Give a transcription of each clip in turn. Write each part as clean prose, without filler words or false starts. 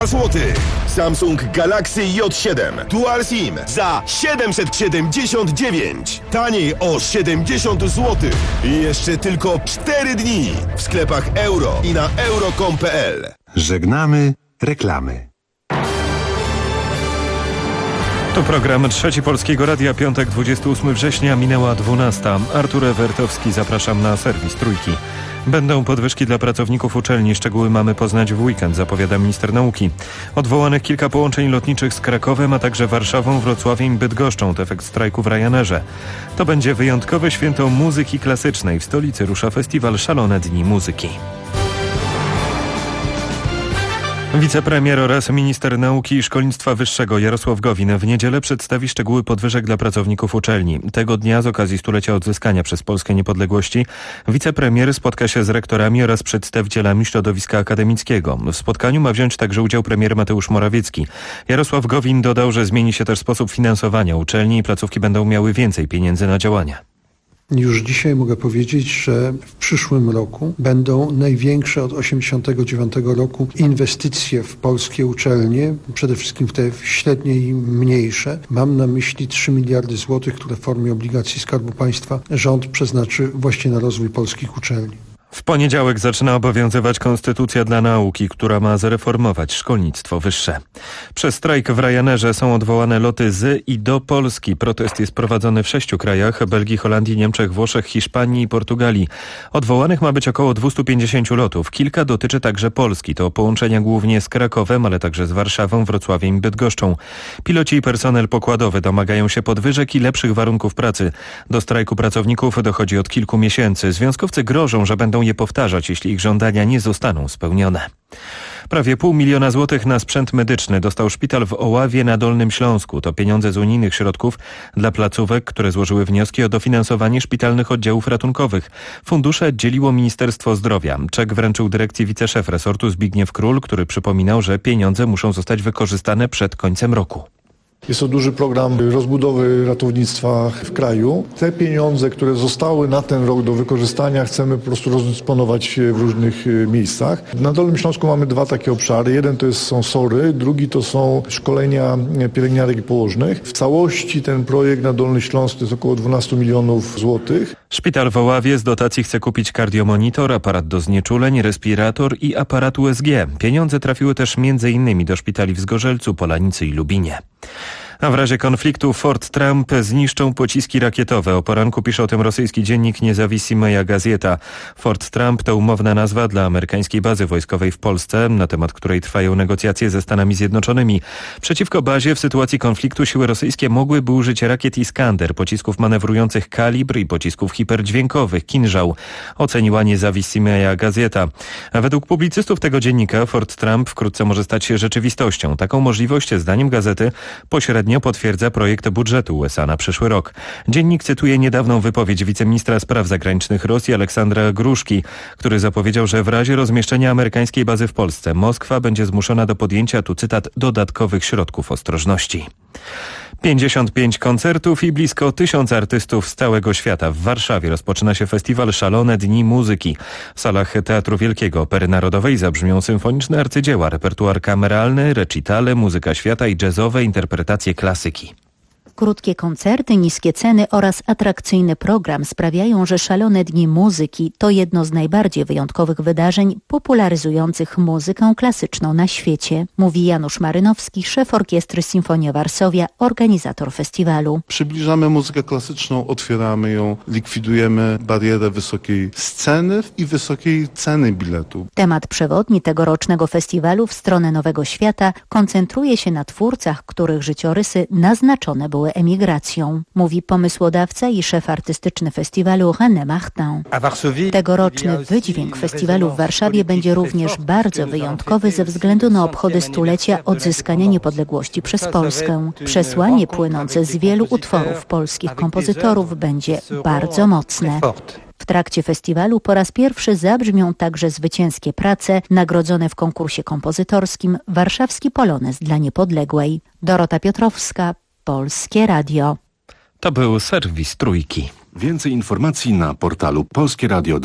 złotych. Samsung Galaxy J7 Dual SIM za 779. Taniej o 70 zł. I jeszcze tylko 4 dni w sklepach Euro i na euro.com.pl. Żegnamy reklamy. To program Trzeci Polskiego Radia, piątek 28 września, minęła 12. Artur Ewertowski, zapraszam na serwis Trójki. Będą podwyżki dla pracowników uczelni. Szczegóły mamy poznać w weekend, zapowiada minister nauki. Odwołanych kilka połączeń lotniczych z Krakowem, a także Warszawą, Wrocławiem i Bydgoszczą. To efekt strajku w Ryanerze. To będzie wyjątkowe święto muzyki klasycznej. W stolicy rusza festiwal Szalone Dni Muzyki. Wicepremier oraz minister nauki i szkolnictwa wyższego Jarosław Gowin w niedzielę przedstawi szczegóły podwyżek dla pracowników uczelni. Tego dnia z okazji stulecia odzyskania przez Polskę niepodległości wicepremier spotka się z rektorami oraz przedstawicielami środowiska akademickiego. W spotkaniu ma wziąć także udział premier Mateusz Morawiecki. Jarosław Gowin dodał, że zmieni się też sposób finansowania uczelni i placówki będą miały więcej pieniędzy na działania. Już dzisiaj mogę powiedzieć, że w przyszłym roku będą największe od 1989 roku inwestycje w polskie uczelnie, przede wszystkim w te średnie i mniejsze. Mam na myśli 3 miliardy złotych, które w formie obligacji Skarbu Państwa rząd przeznaczy właśnie na rozwój polskich uczelni. W poniedziałek zaczyna obowiązywać Konstytucja dla nauki, która ma zreformować szkolnictwo wyższe. Przez strajk w Ryanerze są odwołane loty z i do Polski. Protest jest prowadzony w 6 krajach: Belgii, Holandii, Niemczech, Włoszech, Hiszpanii i Portugalii. Odwołanych ma być około 250 lotów. Kilka dotyczy także Polski. To połączenia głównie z Krakowem, ale także z Warszawą, Wrocławiem i Bydgoszczą. Piloci i personel pokładowy domagają się podwyżek i lepszych warunków pracy. Do strajku pracowników dochodzi od kilku miesięcy. Związkowcy grożą, że będą je powtarzać, jeśli ich żądania nie zostaną spełnione. Prawie 500 000 złotych na sprzęt medyczny dostał szpital w Oławie na Dolnym Śląsku. To pieniądze z unijnych środków dla placówek, które złożyły wnioski o dofinansowanie szpitalnych oddziałów ratunkowych. Fundusze dzieliło Ministerstwo Zdrowia. Czek wręczył dyrekcji wiceszef resortu Zbigniew Król, który przypominał, że pieniądze muszą zostać wykorzystane przed końcem roku. Jest to duży program rozbudowy ratownictwa w kraju. Te pieniądze, które zostały na ten rok do wykorzystania, chcemy po prostu rozdysponować w różnych miejscach. Na Dolnym Śląsku mamy 2 takie obszary. Jeden to są SOR-y, drugi to są szkolenia pielęgniarek i położnych. W całości ten projekt na Dolny Śląsk to jest około 12 milionów złotych. Szpital w Oławie z dotacji chce kupić kardiomonitor, aparat do znieczuleń, respirator i aparat USG. Pieniądze trafiły też m.in. do szpitali w Zgorzelcu, Polanicy i Lubinie. A w razie konfliktu Fort Trump zniszczą pociski rakietowe. O poranku pisze o tym rosyjski dziennik Niezawissimoja Gazeta. Fort Trump to umowna nazwa dla amerykańskiej bazy wojskowej w Polsce, na temat której trwają negocjacje ze Stanami Zjednoczonymi. Przeciwko bazie w sytuacji konfliktu siły rosyjskie mogłyby użyć rakiet Iskander, pocisków manewrujących Kalibr i pocisków hiperdźwiękowych Kinżał, oceniła Niezawissimoja Gazeta. A według publicystów tego dziennika Fort Trump wkrótce może stać się rzeczywistością. Taką możliwość, zdaniem gazety, pośrednio potwierdza projekt budżetu USA na przyszły rok. Dziennik cytuje niedawną wypowiedź wiceministra spraw zagranicznych Rosji Aleksandra Gruszki, który zapowiedział, że w razie rozmieszczenia amerykańskiej bazy w Polsce Moskwa będzie zmuszona do podjęcia, tu cytat, dodatkowych środków ostrożności. 55 koncertów i blisko 1000 artystów z całego świata. W Warszawie rozpoczyna się festiwal Szalone Dni Muzyki. W salach Teatru Wielkiego Opery Narodowej zabrzmią symfoniczne arcydzieła, repertuar kameralny, recitale, muzyka świata i jazzowe interpretacje klasyki. Krótkie koncerty, niskie ceny oraz atrakcyjny program sprawiają, że Szalone Dni Muzyki to jedno z najbardziej wyjątkowych wydarzeń popularyzujących muzykę klasyczną na świecie, mówi Janusz Marynowski, szef Orkiestry Sinfonia Varsovia, organizator festiwalu. Przybliżamy muzykę klasyczną, otwieramy ją, likwidujemy barierę wysokiej sceny i wysokiej ceny biletu. Temat przewodni tegorocznego festiwalu W stronę Nowego Świata koncentruje się na twórcach, których życiorysy naznaczone były emigracją, mówi pomysłodawca i szef artystyczny festiwalu René Martin. Tegoroczny wydźwięk festiwalu w Warszawie będzie również bardzo wyjątkowy ze względu na obchody stulecia odzyskania niepodległości przez Polskę. Przesłanie płynące z wielu utworów polskich kompozytorów będzie bardzo mocne. W trakcie festiwalu po raz pierwszy zabrzmią także zwycięskie prace nagrodzone w konkursie kompozytorskim Warszawski Polonez dla Niepodległej. Dorota Piotrowska, Polskie Radio. To był serwis Trójki. Więcej informacji na portalu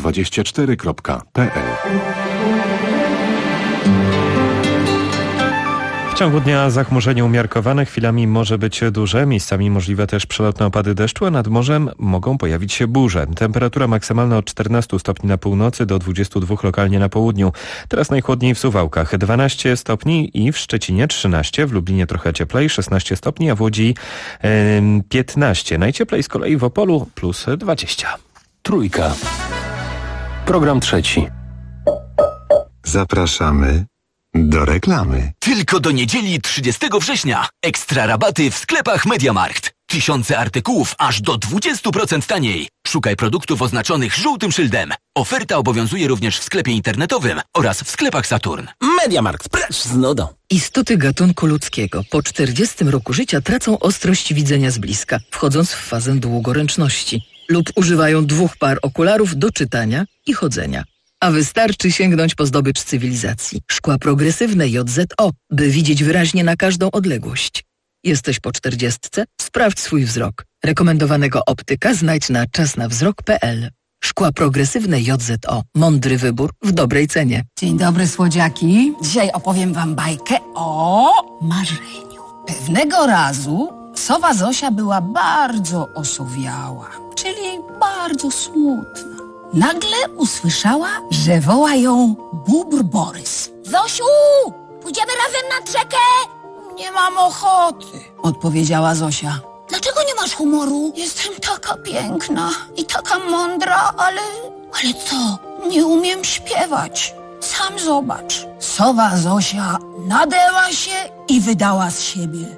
polskieradio24.pl. W ciągu dnia zachmurzenie umiarkowane, chwilami może być duże, miejscami możliwe też przelotne opady deszczu, a nad morzem mogą pojawić się burze. Temperatura maksymalna od 14 stopni na północy do 22 lokalnie na południu. Teraz najchłodniej w Suwałkach 12 stopni i w Szczecinie 13, w Lublinie trochę cieplej 16 stopni, a w Łodzi 15. Najcieplej z kolei w Opolu plus 20. Trójka. Program trzeci. Zapraszamy do reklamy. Tylko do niedzieli 30 września. Ekstra rabaty w sklepach MediaMarkt. Tysiące artykułów aż do 20% taniej. Szukaj produktów oznaczonych żółtym szyldem. Oferta obowiązuje również w sklepie internetowym oraz w sklepach Saturn. MediaMarkt, precz z nudą. Istoty gatunku ludzkiego po 40 roku życia tracą ostrość widzenia z bliska, wchodząc w fazę długoręczności. Lub używają 2 par okularów do czytania i chodzenia. A wystarczy sięgnąć po zdobycz cywilizacji. Szkła progresywne JZO, by widzieć wyraźnie na każdą odległość. Jesteś po 40? Sprawdź swój wzrok. Rekomendowanego optyka znajdź na czasnawzrok.pl. Szkła progresywne JZO. Mądry wybór w dobrej cenie. Dzień dobry, słodziaki. Dzisiaj opowiem wam bajkę o marzeniu. Pewnego razu sowa Zosia była bardzo osowiała, czyli bardzo smutna. Nagle usłyszała, że woła ją bóbr Borys. Zosiu, pójdziemy razem nad rzekę? Nie mam ochoty, odpowiedziała Zosia. Dlaczego nie masz humoru? Jestem taka piękna i taka mądra, ale co? Nie umiem śpiewać. Sam zobacz. Sowa Zosia nadęła się i wydała z siebie.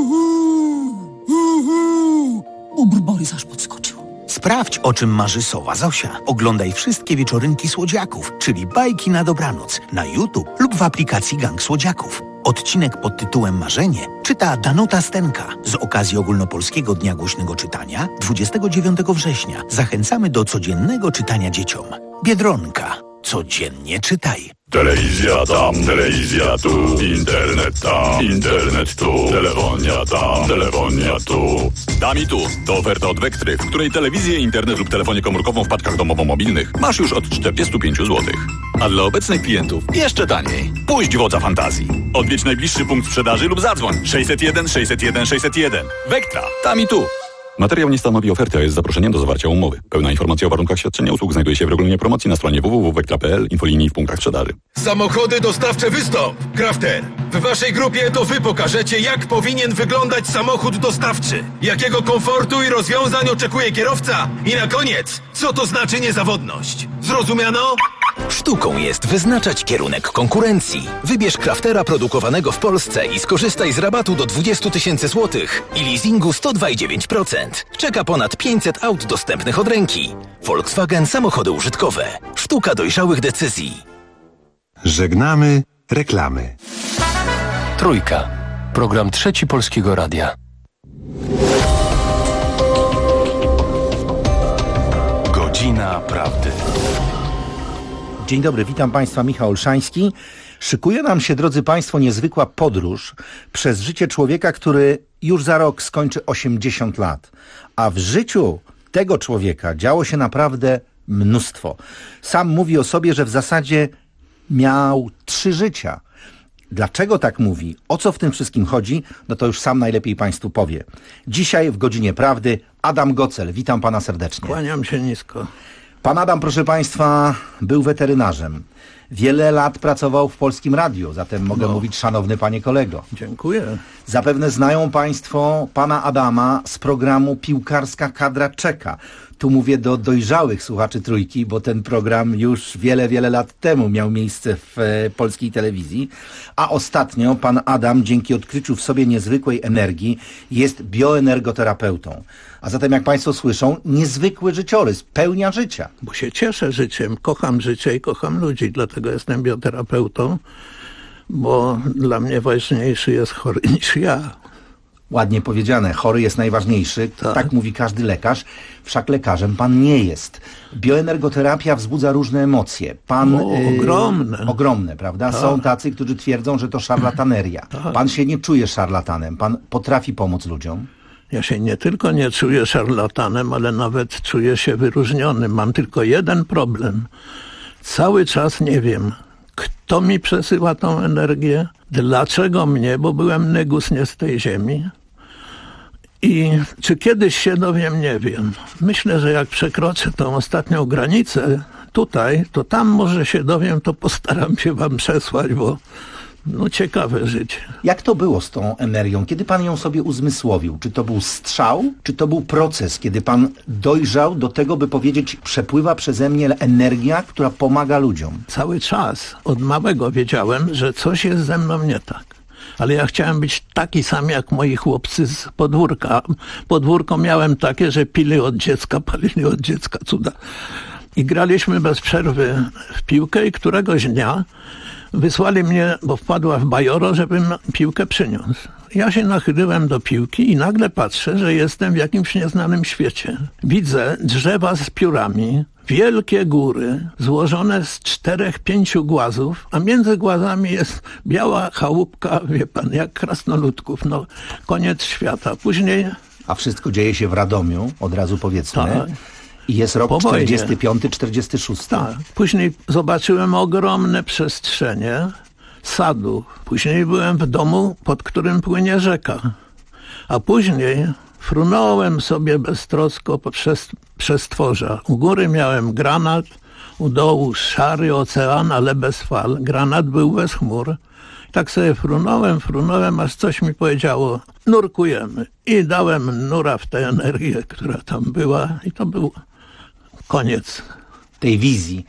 Bóbr Borys aż podskoczył. Sprawdź, o czym marzy sowa Zosia. Oglądaj wszystkie wieczorynki Słodziaków, czyli bajki na dobranoc, na YouTube lub w aplikacji Gang Słodziaków. Odcinek pod tytułem Marzenie czyta Danuta Stenka. Z okazji Ogólnopolskiego Dnia Głośnego Czytania 29 września zachęcamy do codziennego czytania dzieciom. Biedronka. Codziennie czytaj. Telewizja tam, telewizja tu, internet tam, internet tu, telefonia tam, telefonia tu. Dam i tu. To oferta od Wektry, w której telewizję, internet lub telefonię komórkową w paczkach domowo-mobilnych masz już od 45 zł. A dla obecnych klientów jeszcze taniej. Puść wodza fantazji. Odwiedź najbliższy punkt sprzedaży lub zadzwoń 601 601 601. Wektra. Tam i tu. Materiał nie stanowi oferty, a jest zaproszeniem do zawarcia umowy. Pełna informacja o warunkach świadczenia usług znajduje się w regulaminie promocji na stronie www.wektra.pl, infolinii w punktach sprzedaży. Samochody dostawcze wystąp! Crafter, w waszej grupie to wy pokażecie, jak powinien wyglądać samochód dostawczy. Jakiego komfortu i rozwiązań oczekuje kierowca. I na koniec, co to znaczy niezawodność. Zrozumiano? Sztuką jest wyznaczać kierunek konkurencji. Wybierz Craftera produkowanego w Polsce i skorzystaj z rabatu do 20 000 złotych i leasingu 102,9%. Czeka ponad 500 aut dostępnych od ręki. Volkswagen Samochody Użytkowe. Sztuka dojrzałych decyzji. Żegnamy reklamy. Trójka. Program trzeci Polskiego Radia. Godzina prawdy. Dzień dobry, witam Państwa, Michał Olszański. Szykuje nam się, drodzy Państwo, niezwykła podróż przez życie człowieka, który już za rok skończy 80 lat. A w życiu tego człowieka działo się naprawdę mnóstwo. Sam mówi o sobie, że w zasadzie miał 3 życia. Dlaczego tak mówi? O co w tym wszystkim chodzi? No to już sam najlepiej Państwu powie. Dzisiaj w Godzinie Prawdy Adam Gocel. Witam Pana serdecznie. Kłaniam się nisko. Pan Adam, proszę Państwa, był weterynarzem. Wiele lat pracował w Polskim Radiu, zatem mogę mówić szanowny panie kolego. Dziękuję. Zapewne znają Państwo pana Adama z programu Piłkarska Kadra czeka. Tu mówię do dojrzałych słuchaczy Trójki, bo ten program już wiele lat temu miał miejsce w polskiej telewizji. A ostatnio pan Adam, dzięki odkryciu w sobie niezwykłej energii, jest bioenergoterapeutą. A zatem, jak Państwo słyszą, niezwykły życiorys, pełnia życia. Bo się cieszę życiem, kocham życie i kocham ludzi, dlatego jestem bioterapeutą, bo dla mnie ważniejszy jest chory niż ja. Ładnie powiedziane, chory jest najważniejszy, tak mówi każdy lekarz, wszak lekarzem pan nie jest. Bioenergoterapia wzbudza różne emocje. Ogromne, prawda? Tak. Są tacy, którzy twierdzą, że to szarlataneria. Tak. Pan się nie czuje szarlatanem, pan potrafi pomóc ludziom. Ja się nie tylko nie czuję szarlatanem, ale nawet czuję się wyróżnionym. Mam tylko jeden problem. Cały czas nie wiem, kto mi przesyła tą energię, Dlaczego mnie? Bo byłem negus nie z tej ziemi. I czy kiedyś się dowiem, nie wiem. Myślę, że jak przekroczę tą ostatnią granicę tutaj, to tam może się dowiem, to postaram się wam przesłać, bo ciekawe życie. Jak to było z tą energią? Kiedy pan ją sobie uzmysłowił? Czy to był strzał? Czy to był proces, kiedy pan dojrzał do tego, by powiedzieć, przepływa przeze mnie energia, która pomaga ludziom? Cały czas od małego wiedziałem, że coś jest ze mną nie tak. Ale ja chciałem być taki sam jak moi chłopcy z podwórka. Podwórko miałem takie, że pili od dziecka, palili od dziecka, cuda. I graliśmy bez przerwy w piłkę i któregoś dnia wysłali mnie, bo wpadła w bajoro, żebym piłkę przyniósł. Ja się nachyliłem do piłki i nagle patrzę, że jestem w jakimś nieznanym świecie. Widzę drzewa z piórami, wielkie góry złożone z 4-5 głazów, a między głazami jest biała chałupka, wie pan, jak krasnoludków. Koniec świata. Później... A wszystko dzieje się w Radomiu, od razu powiedzmy. Tak. I jest rok 45-46. Tak. Później zobaczyłem ogromne przestrzenie sadu. Później byłem w domu, pod którym płynie rzeka. A później frunąłem sobie beztrosko przez przestworza. U góry miałem granat, u dołu szary ocean, ale bez fal. Granat był bez chmur. Tak sobie frunąłem, aż coś mi powiedziało, nurkujemy. I dałem nura w tę energię, która tam była i to był koniec. Tej wizji.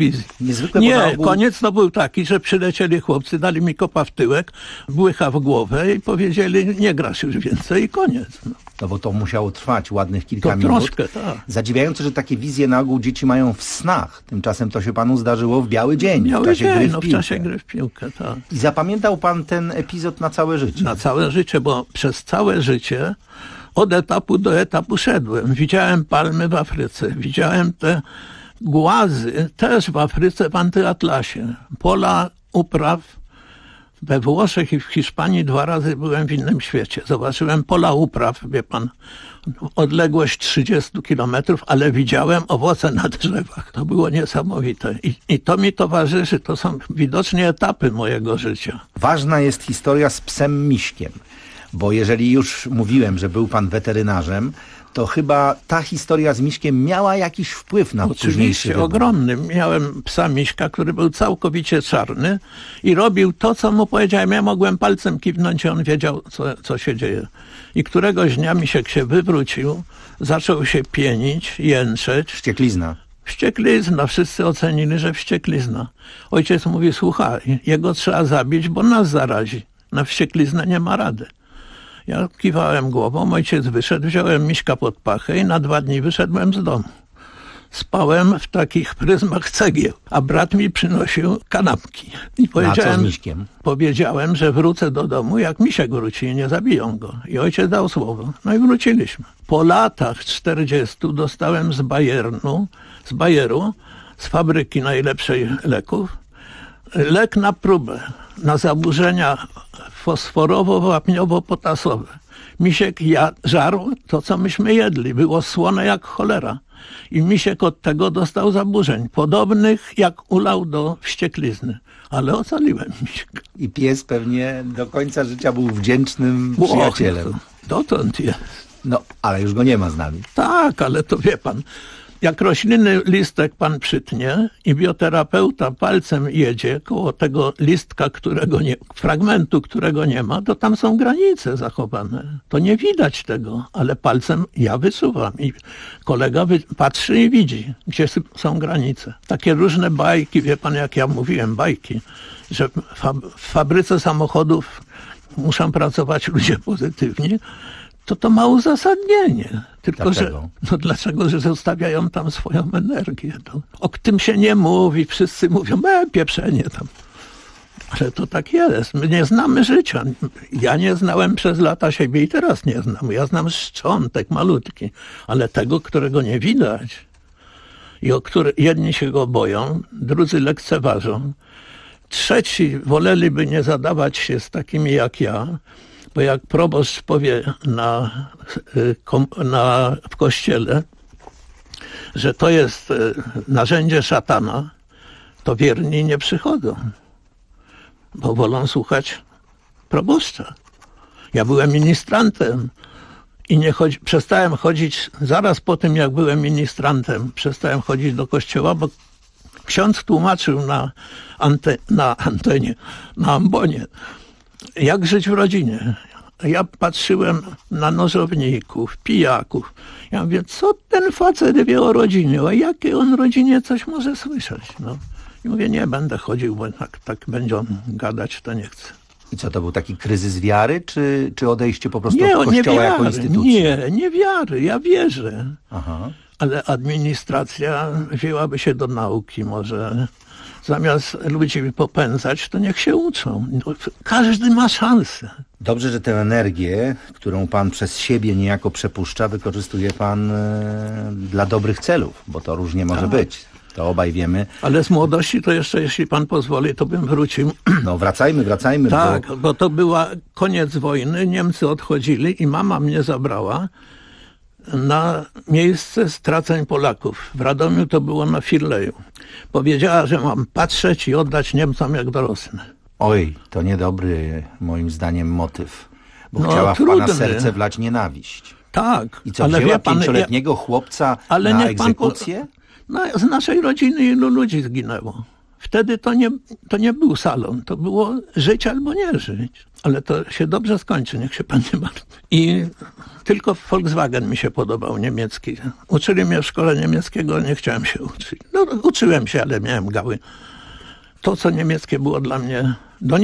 Koniec to był taki, że przylecieli chłopcy, dali mi kopa w tyłek, błycha w głowę i powiedzieli, nie grasz już więcej i koniec. No bo to musiało trwać ładnych kilka minut. Troszkę, tak. Zadziwiające, że takie wizje na ogół dzieci mają w snach. Tymczasem to się panu zdarzyło w biały dzień. W czasie gry w piłkę, tak. I zapamiętał pan ten epizod na całe życie? Na całe życie, bo przez całe życie od etapu do etapu szedłem. Widziałem palmy w Afryce, widziałem te głazy też w Afryce, w Antyatlasie. Pola upraw we Włoszech i w Hiszpanii 2 razy byłem w innym świecie. Zobaczyłem pola upraw, wie pan, odległość 30 kilometrów, ale widziałem owoce na drzewach. To było niesamowite. I to mi towarzyszy, to są widocznie etapy mojego życia. Ważna jest historia z psem Miśkiem, bo jeżeli już mówiłem, że był pan weterynarzem, to chyba ta historia z Miśkiem miała jakiś wpływ na późniejszy wybór. Oczywiście, ogromny. Miałem psa Miśka, który był całkowicie czarny i robił to, co mu powiedziałem. Ja mogłem palcem kiwnąć i on wiedział, co się dzieje. I któregoś dnia Misiek się wywrócił, zaczął się pienić, jęczeć. Wścieklizna. Wszyscy ocenili, że wścieklizna. Ojciec mówi, słuchaj, jego trzeba zabić, bo nas zarazi. Na wściekliznę nie ma rady. Ja kiwałem głową, ojciec wyszedł, wziąłem Miśka pod pachę i na 2 dni wyszedłem z domu. Spałem w takich pryzmach cegieł, a brat mi przynosił kanapki. I powiedziałem, że wrócę do domu, jak Misiek wróci i nie zabiją go. I ojciec dał słowo. No i wróciliśmy. Po latach 40 dostałem z Bayeru, z fabryki najlepszej leków, lek na próbę, na zaburzenia fosforowo-wapniowo-potasowe. Misiek żarł to, co myśmy jedli. Było słone jak cholera. I Misiek od tego dostał zaburzeń, podobnych jak ulał do wścieklizny. Ale ocaliłem Misieka. I pies pewnie do końca życia był wdzięcznym przyjacielem. Dotąd jest. No, ale już go nie ma z nami. Tak, ale to wie pan, jak rośliny listek pan przytnie i bioterapeuta palcem jedzie koło tego listka, fragmentu, którego nie ma, to tam są granice zachowane. To nie widać tego, ale palcem ja wysuwam i kolega patrzy i widzi, gdzie są granice. Takie różne bajki, wie pan, jak ja mówiłem, bajki, że w fabryce samochodów muszą pracować ludzie pozytywni, to ma uzasadnienie. Tylko, dlaczego? Że zostawiają tam swoją energię. O tym się nie mówi, wszyscy mówią, pieprzenie tam. Ale to tak jest. My nie znamy życia. Ja nie znałem przez lata siebie i teraz nie znam. Ja znam szczątek malutki, ale tego, którego nie widać i jedni się go boją, drudzy lekceważą, trzeci woleliby nie zadawać się z takimi jak ja, bo jak proboszcz powie w kościele, że to jest narzędzie szatana, to wierni nie przychodzą, bo wolą słuchać proboszcza. Ja byłem ministrantem i przestałem chodzić, zaraz po tym jak byłem ministrantem, przestałem chodzić do kościoła, bo ksiądz tłumaczył na ambonie, jak żyć w rodzinie. Ja patrzyłem na nożowników, pijaków. Ja mówię, co ten facet wie o rodzinie? O jakiej on rodzinie coś może słyszeć? No. I mówię, nie będę chodził, bo tak będzie on gadać, to nie chcę. I co, to był taki kryzys wiary, czy odejście po prostu od kościoła jako instytucji? Nie wiary, ja wierzę. Aha. Ale administracja wzięłaby się do nauki może. Zamiast ludzi popędzać, to niech się uczą. Każdy ma szansę. Dobrze, że tę energię, którą pan przez siebie niejako przepuszcza, wykorzystuje pan dla dobrych celów, bo to różnie może być. To obaj wiemy. Ale z młodości to jeszcze, jeśli pan pozwoli, to bym wrócił. No wracajmy. Tak, bo to była koniec wojny, Niemcy odchodzili i mama mnie zabrała na miejsce straceń Polaków. W Radomiu to było na Firleju. Powiedziała, że mam patrzeć i oddać Niemcom jak dorosnę. Oj, to niedobry moim zdaniem motyw. Bo chciała w pana serce wlać nienawiść. Tak. I co, wzięła pięcioletniego chłopca na egzekucję? Z naszej rodziny ilu ludzi zginęło. Wtedy to nie był salon, to było żyć albo nie żyć. Ale to się dobrze skończy, niech się pan nie martwi. I tylko Volkswagen mi się podobał, niemiecki. Uczyli mnie w szkole niemieckiego, nie chciałem się uczyć. No, uczyłem się, ale miałem gały. To, co niemieckie było dla mnie do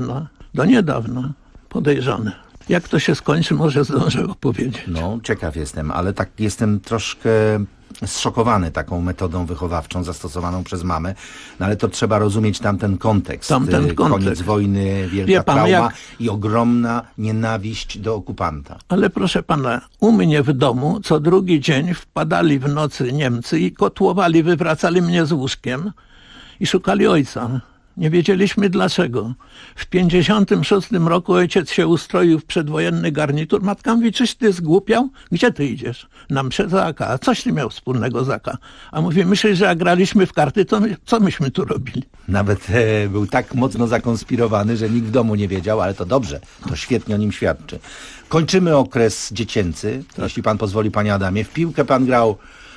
niedawna podejrzane. Jak to się skończy, może zdążę opowiedzieć. No, ciekaw jestem, ale tak jestem troszkę zszokowany taką metodą wychowawczą zastosowaną przez mamę. No ale to trzeba rozumieć tamten kontekst. Koniec wojny, wielka trauma i ogromna nienawiść do okupanta. Ale proszę pana, u mnie w domu co drugi dzień wpadali w nocy Niemcy i kotłowali, wywracali mnie z łóżkiem i szukali ojca. Nie wiedzieliśmy dlaczego. W 1956 roku ojciec się ustroił w przedwojenny garnitur. Matka mówi, czyś ty zgłupiał? Gdzie ty idziesz? Na mszę za AK. A coś ty miał wspólnego z AK? A mówi, myślisz, że jak graliśmy w karty, to co myśmy tu robili? Nawet był tak mocno zakonspirowany, że nikt w domu nie wiedział, ale to dobrze. To świetnie o nim świadczy. Kończymy okres dziecięcy, jeśli pan pozwoli, panie Adamie. W piłkę pan grał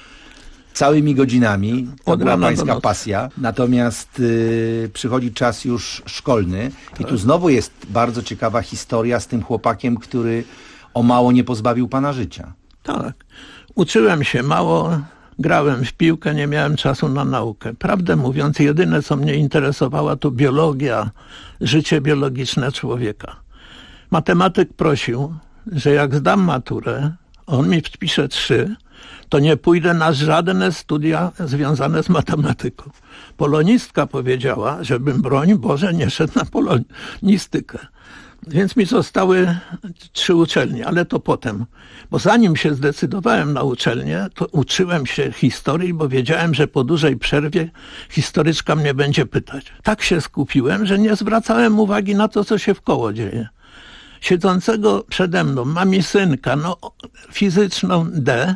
całymi godzinami, to była pańska pasja, natomiast przychodzi czas już szkolny i tu znowu jest bardzo ciekawa historia z tym chłopakiem, który o mało nie pozbawił pana życia. Tak, uczyłem się mało, grałem w piłkę, nie miałem czasu na naukę. Prawdę mówiąc, jedyne co mnie interesowała to biologia, życie biologiczne człowieka. Matematyk prosił, że jak zdam maturę, on mi wpisze 3, to nie pójdę na żadne studia związane z matematyką. Polonistka powiedziała, żebym, broń Boże, nie szedł na polonistykę. Więc mi zostały 3 uczelnie, ale to potem. Bo zanim się zdecydowałem na uczelnię, to uczyłem się historii, bo wiedziałem, że po dużej przerwie historyczka mnie będzie pytać. Tak się skupiłem, że nie zwracałem uwagi na to, co się wkoło dzieje. Siedzącego przede mną mami synka, fizyczną D,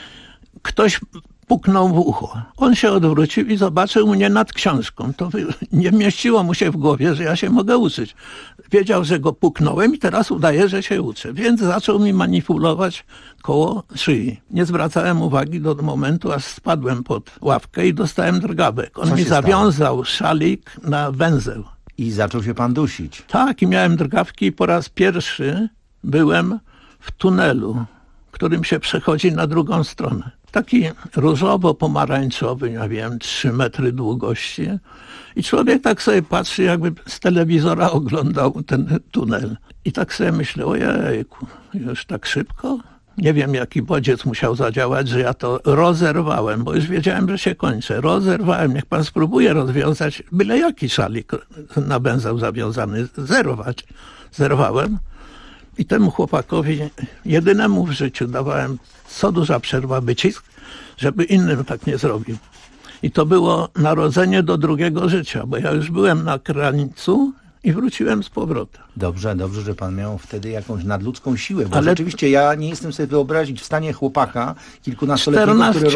ktoś puknął w ucho. On się odwrócił i zobaczył mnie nad książką. To nie mieściło mu się w głowie, że ja się mogę uczyć. Wiedział, że go puknąłem i teraz udaje, że się uczę. Więc zaczął mi manipulować koło szyi. Nie zwracałem uwagi do momentu, aż spadłem pod ławkę i dostałem drgawek. On mi zawiązał szalik na węzeł. I zaczął się pan dusić. Tak, i miałem drgawki i po raz pierwszy byłem w tunelu, którym się przechodzi na drugą stronę. Taki różowo-pomarańczowy, ja wiem, 3 metry długości. I człowiek tak sobie patrzy, jakby z telewizora oglądał ten tunel. I tak sobie myślę, ojejku, już tak szybko? Nie wiem, jaki bodziec musiał zadziałać, że ja to rozerwałem, bo już wiedziałem, że się kończę. Rozerwałem, niech pan spróbuje rozwiązać byle jaki szalik na węzeł zawiązany, zerwać. Zerwałem. I temu chłopakowi, jedynemu w życiu, dawałem co duża przerwa wycisk, żeby innym tak nie zrobił. I to było narodzenie do drugiego życia, bo ja już byłem na krańcu i wróciłem z powrotem. Dobrze, że pan miał wtedy jakąś nadludzką siłę, bo rzeczywiście ja nie jestem sobie wyobrazić w stanie chłopaka kilkunastoletniego, który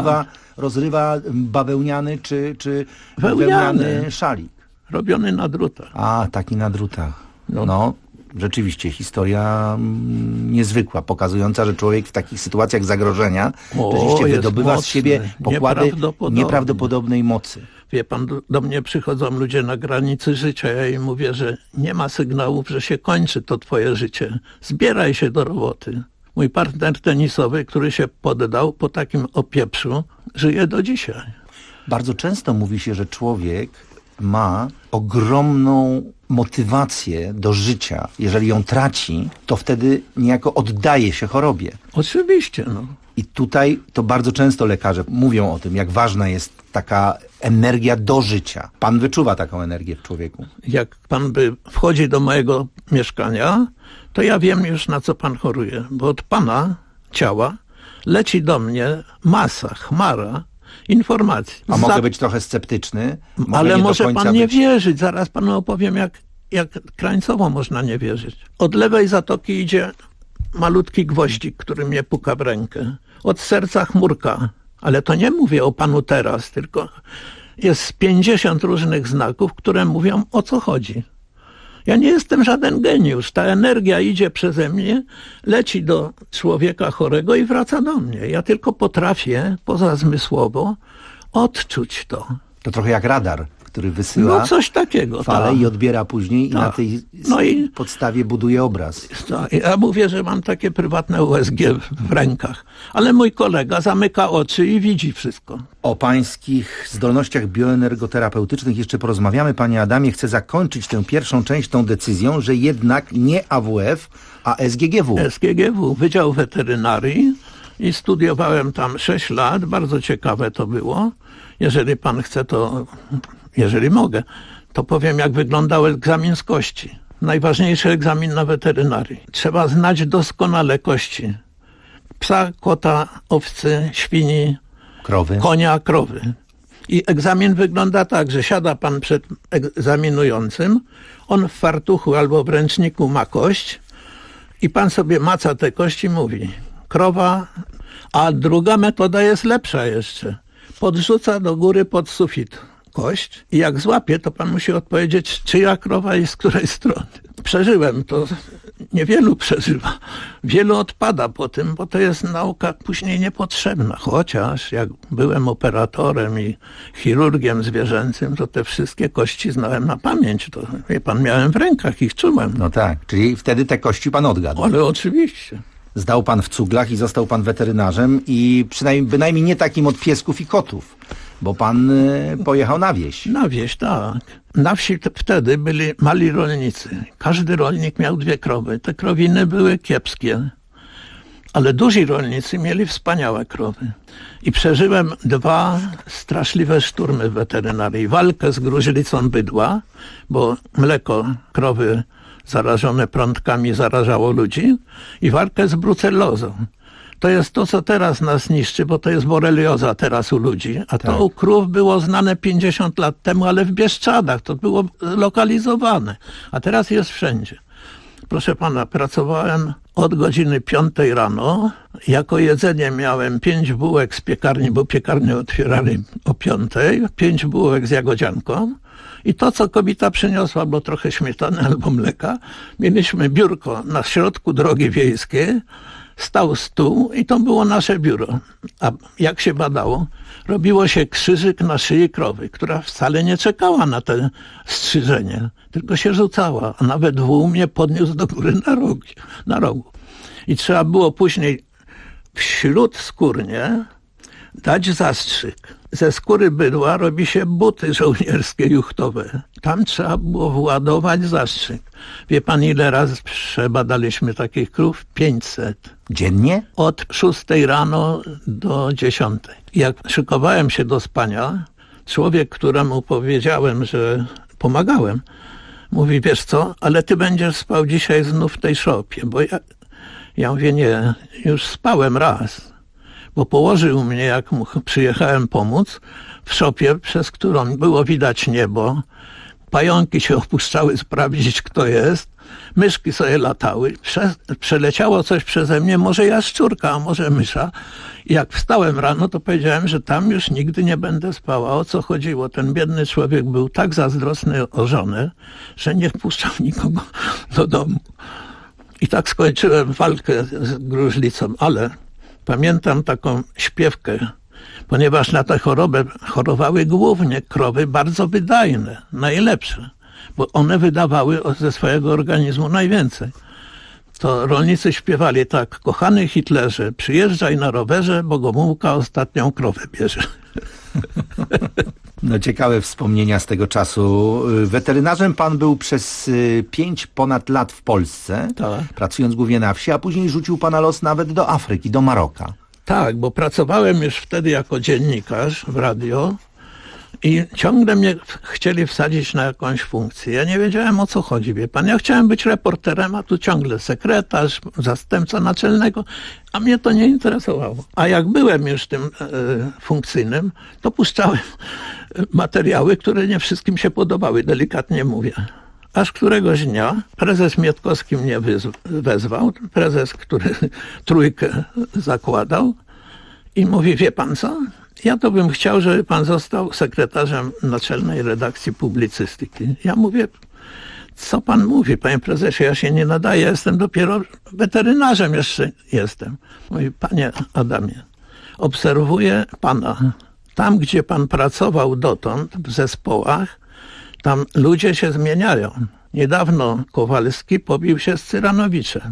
rozrywa bawełniany czy wełniany szalik. Robiony na drutach. A, taki na drutach. No, Rzeczywiście historia niezwykła, pokazująca, że człowiek w takich sytuacjach zagrożenia rzeczywiście wydobywa z siebie pokłady nieprawdopodobnej mocy. Wie pan, do mnie przychodzą ludzie na granicy życia, ja im mówię, że nie ma sygnałów, że się kończy to twoje życie. Zbieraj się do roboty. Mój partner tenisowy, który się poddał po takim opieprzu, żyje do dzisiaj. Bardzo często mówi się, że człowiek ma ogromną motywację do życia. Jeżeli ją traci, to wtedy niejako oddaje się chorobie. Oczywiście, no. I tutaj to bardzo często lekarze mówią o tym, jak ważna jest taka energia do życia. Pan wyczuwa taką energię w człowieku. Jak pan wchodzi do mojego mieszkania, to ja wiem już, na co pan choruje, bo od pana ciała leci do mnie masa, chmara informacji. A mogę być trochę sceptyczny? Ale może pan nie wierzyć. Zaraz panu opowiem, jak krańcowo można nie wierzyć. Od lewej zatoki idzie malutki gwoździk, który mnie puka w rękę. Od serca chmurka. Ale to nie mówię o panu teraz, tylko jest 50 różnych znaków, które mówią, o co chodzi. Ja nie jestem żaden geniusz. Ta energia idzie przeze mnie, leci do człowieka chorego i wraca do mnie. Ja tylko potrafię pozazmysłowo odczuć to. To trochę jak radar, który wysyła coś takiego, falę i odbiera później i na tej podstawie buduje obraz. Ja mówię, że mam takie prywatne USG w rękach, ale mój kolega zamyka oczy i widzi wszystko. O pańskich zdolnościach bioenergoterapeutycznych jeszcze porozmawiamy, panie Adamie. Chcę zakończyć tę pierwszą część tą decyzją, że jednak nie AWF, a SGGW. SGGW, Wydział Weterynarii, i studiowałem tam 6 lat. Bardzo ciekawe to było. Jeżeli pan chce, to jeżeli mogę, to powiem, jak wyglądał egzamin z kości. Najważniejszy egzamin na weterynarii. Trzeba znać doskonale kości psa, kota, owcy, świni, krowy, konia, krowy. I egzamin wygląda tak, że siada pan przed egzaminującym, on w fartuchu albo w ręczniku ma kość i pan sobie maca te kości i mówi krowa, a druga metoda jest lepsza jeszcze. Podrzuca do góry pod sufit kość i jak złapie, to pan musi odpowiedzieć, czyja krowa i z której strony. Przeżyłem to, niewielu przeżywa. Wielu odpada po tym, bo to jest nauka później niepotrzebna. Chociaż jak byłem operatorem i chirurgiem zwierzęcym, to te wszystkie kości znałem na pamięć. To, wie pan, miałem w rękach, ich czułem. No tak, czyli wtedy te kości pan odgadł. Ale oczywiście. Zdał pan w cuglach i został pan weterynarzem i bynajmniej nie takim od piesków i kotów, bo pan pojechał na wieś. Na wieś, tak. Na wsi wtedy byli mali rolnicy. Każdy rolnik miał 2 krowy. Te krowiny były kiepskie, ale duzi rolnicy mieli wspaniałe krowy. I przeżyłem 2 straszliwe szturmy w weterynarii. Walkę z gruźlicą bydła, bo mleko krowy zarażone prądkami zarażało ludzi, i walkę z brucellozą. To jest to, co teraz nas niszczy, bo to jest borelioza teraz u ludzi, a to u krów było znane 50 lat temu, ale w Bieszczadach to było lokalizowane, a teraz jest wszędzie. Proszę pana, pracowałem od godziny 5 rano, jako jedzenie miałem 5 bułek z piekarni, bo piekarnię otwierali o 5, 5 bułek z jagodzianką. I to, co kobieta przyniosła, było trochę śmietany albo mleka. Mieliśmy biurko na środku drogi wiejskiej, stał stół i to było nasze biuro. A jak się badało, robiło się krzyżyk na szyi krowy, która wcale nie czekała na to strzyżenie, tylko się rzucała, a nawet wół mnie podniósł do góry na rogu. I trzeba było później wśród skórnie dać zastrzyk. Ze skóry bydła robi się buty żołnierskie juchtowe. Tam trzeba było władować zastrzyk. Wie pan, ile razy przebadaliśmy takich krów? 500. Dziennie? Od 6 rano do 10. Jak szykowałem się do spania, człowiek, któremu powiedziałem, że pomagałem, mówi, wiesz co, ale ty będziesz spał dzisiaj znów w tej szopie, bo ja mówię, nie, już spałem raz. Bo położył mnie, jak mu przyjechałem pomóc, w szopie, przez którą było widać niebo. Pająki się opuszczały sprawdzić, kto jest. myszki sobie latały, przeleciało coś przeze mnie, może jaszczurka, a może mysza. I jak wstałem rano, to powiedziałem, że tam już nigdy nie będę spała. O co chodziło? Ten biedny człowiek był tak zazdrosny o żonę, że nie wpuszczał nikogo do domu. I tak skończyłem walkę z gruźlicą, ale pamiętam taką śpiewkę, ponieważ na tę chorobę chorowały głównie krowy bardzo wydajne, najlepsze, bo one wydawały ze swojego organizmu najwięcej. To rolnicy śpiewali tak: kochany Hitlerze, przyjeżdżaj na rowerze, bo Gomułka ostatnią krowę bierze. No ciekawe wspomnienia z tego czasu. Weterynarzem pan był przez 5 ponad lat w Polsce, tak, pracując głównie na wsi, a później rzucił pana los nawet do Afryki, do Maroka. Tak, bo pracowałem już wtedy jako dziennikarz w radio i ciągle mnie chcieli wsadzić na jakąś funkcję. Ja nie wiedziałem, o co chodzi, wie pan. Ja chciałem być reporterem, a tu ciągle sekretarz, zastępca naczelnego, a mnie to nie interesowało. A jak byłem już tym funkcyjnym, to puszczałem materiały, które nie wszystkim się podobały, delikatnie mówię. Aż któregoś dnia prezes Mietkowski mnie wezwał, prezes, który Trójkę zakładał, i mówi: wie pan co? Ja to bym chciał, żeby pan został sekretarzem naczelnej redakcji publicystyki. Ja mówię: co pan mówi, panie prezesie, ja się nie nadaję, jestem dopiero weterynarzem jeszcze jestem. Mówi: panie Adamie, obserwuję pana. Tam, gdzie pan pracował dotąd, w zespołach, tam ludzie się zmieniają. Niedawno Kowalski pobił się z Cyranowiczem,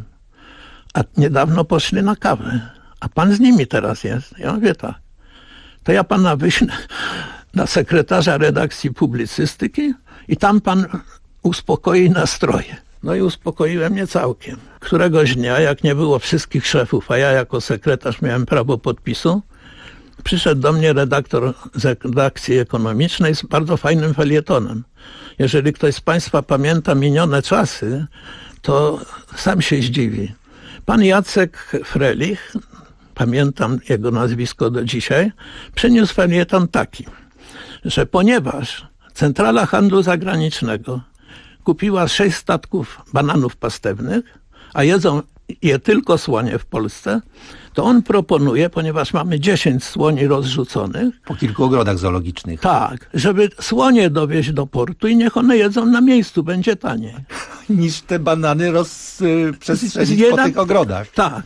a niedawno poszli na kawę. A pan z nimi teraz jest? Ja mówię: tak. To ja pana wyślę na sekretarza redakcji publicystyki i tam pan uspokoi nastroje. No i uspokoiłem mnie całkiem. Któregoś dnia, jak nie było wszystkich szefów, a ja jako sekretarz miałem prawo podpisu, przyszedł do mnie redaktor z redakcji ekonomicznej z bardzo fajnym felietonem. Jeżeli ktoś z państwa pamięta minione czasy, to sam się zdziwi. Pan Jacek Frelich, pamiętam jego nazwisko do dzisiaj, przyniósł felieton taki, że ponieważ Centrala Handlu Zagranicznego kupiła 6 statków bananów pastewnych, a jedzą je tylko słonie w Polsce, to on proponuje, ponieważ mamy 10 słoni rozrzuconych. Po kilku ogrodach zoologicznych. Tak, żeby słonie dowieźć do portu i niech one jedzą na miejscu, będzie taniej. Niż te banany przestrzelić po tych ogrodach. Tak.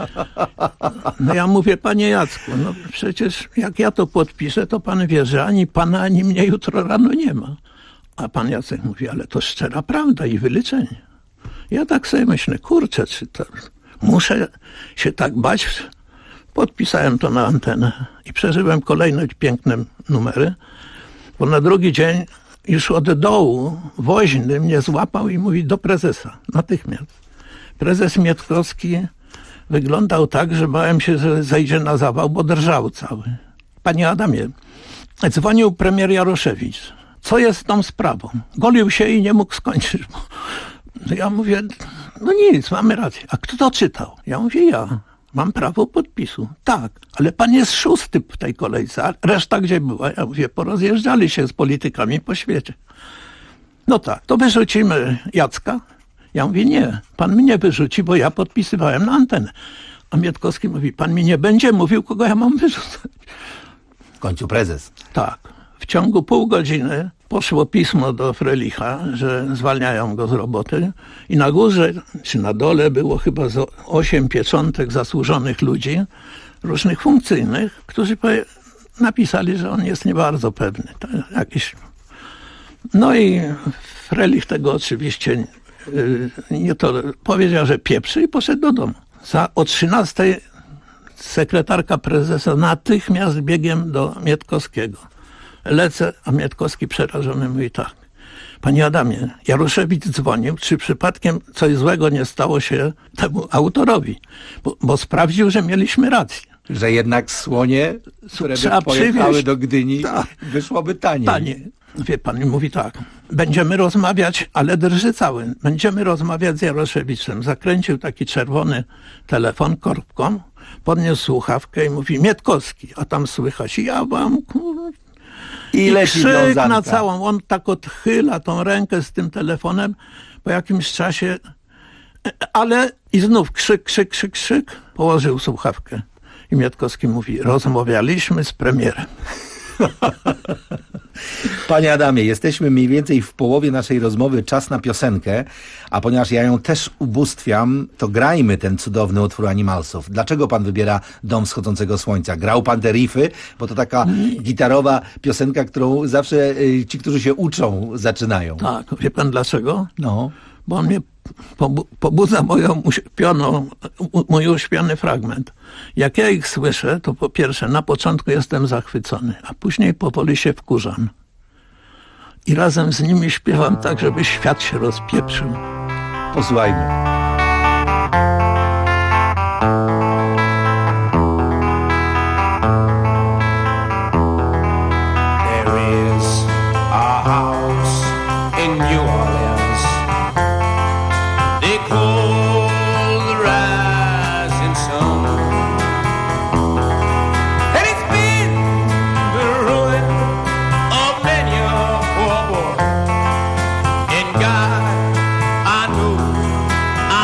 No ja mówię: panie Jacku, no przecież jak ja to podpiszę, to pan wie, że ani pana, ani mnie jutro rano nie ma. A pan Jacek mówi: ale to szczera prawda i wyliczenie. Ja tak sobie myślę: kurczę, czy to muszę się tak bać? Podpisałem to na antenę i przeżyłem kolejne piękne numery, bo na drugi dzień już od dołu woźny mnie złapał i mówi: do prezesa, natychmiast. Prezes Mietkowski wyglądał tak, że bałem się, że zejdzie na zawał, bo drżał cały. Panie Adamie, dzwonił premier Jaroszewicz. Co jest z tą sprawą? Golił się i nie mógł skończyć. Ja mówię: no nic, mamy rację. A kto to czytał? Ja mówię: ja. Mam prawo podpisu. Tak, ale pan jest 6 w tej kolejce, a reszta gdzie była? Ja mówię: porozjeżdżali się z politykami po świecie. No tak, to wyrzucimy Jacka? Ja mówię: nie, pan mnie wyrzuci, bo ja podpisywałem na antenę. A Mietkowski mówi: pan mi nie będzie mówił, kogo ja mam wyrzucać. W końcu prezes. Tak. W ciągu pół godziny poszło pismo do Frelicha, że zwalniają go z roboty i na górze, czy na dole było chyba 8 pieczątek zasłużonych ludzi, różnych funkcyjnych, którzy napisali, że on jest nie bardzo pewny. To jakiś... No i Frelich tego oczywiście nie to powiedział, że pieprzy, i poszedł do domu. O 13:00 sekretarka prezesa natychmiast biegiem do Mietkowskiego. Lecę, a Mietkowski przerażony mówi tak: panie Adamie, Jaroszewicz dzwonił, czy przypadkiem coś złego nie stało się temu autorowi, bo sprawdził, że mieliśmy rację. Że jednak słonie, które by pojechały do Gdyni, tak, wyszłoby taniej. Taniej. Wie pan, mówi tak: będziemy rozmawiać, ale drży cały, będziemy rozmawiać z Jaroszewiczem. Zakręcił taki czerwony telefon korbką, podniósł słuchawkę i mówi: Mietkowski, a tam słychać: ja wam I krzyk na całą. On tak odchyla tą rękę z tym telefonem. Po jakimś czasie, ale i znów krzyk, położył słuchawkę. I Mietkowski mówi, rozmawialiśmy z premierem. Panie Adamie, jesteśmy mniej więcej w połowie naszej rozmowy, czas na piosenkę, a ponieważ ja ją też ubóstwiam, to grajmy ten cudowny utwór Animalsów. Dlaczego pan wybiera Dom wschodzącego słońca? Grał pan te riffy? Bo to taka gitarowa piosenka, którą zawsze ci, którzy się uczą, zaczynają. Tak, wie pan dlaczego? No. Bo on mnie pobudza mój uśpiony fragment. Jak ja ich słyszę, to po pierwsze na początku jestem zachwycony, a później powoli się wkurzam. I razem z nimi śpiewam tak, żeby świat się rozpieprzył. Posłuchajmy. There is a house in New Orleans. They call the rising sun. And it's been the ruin of many a poor boy. And God, I know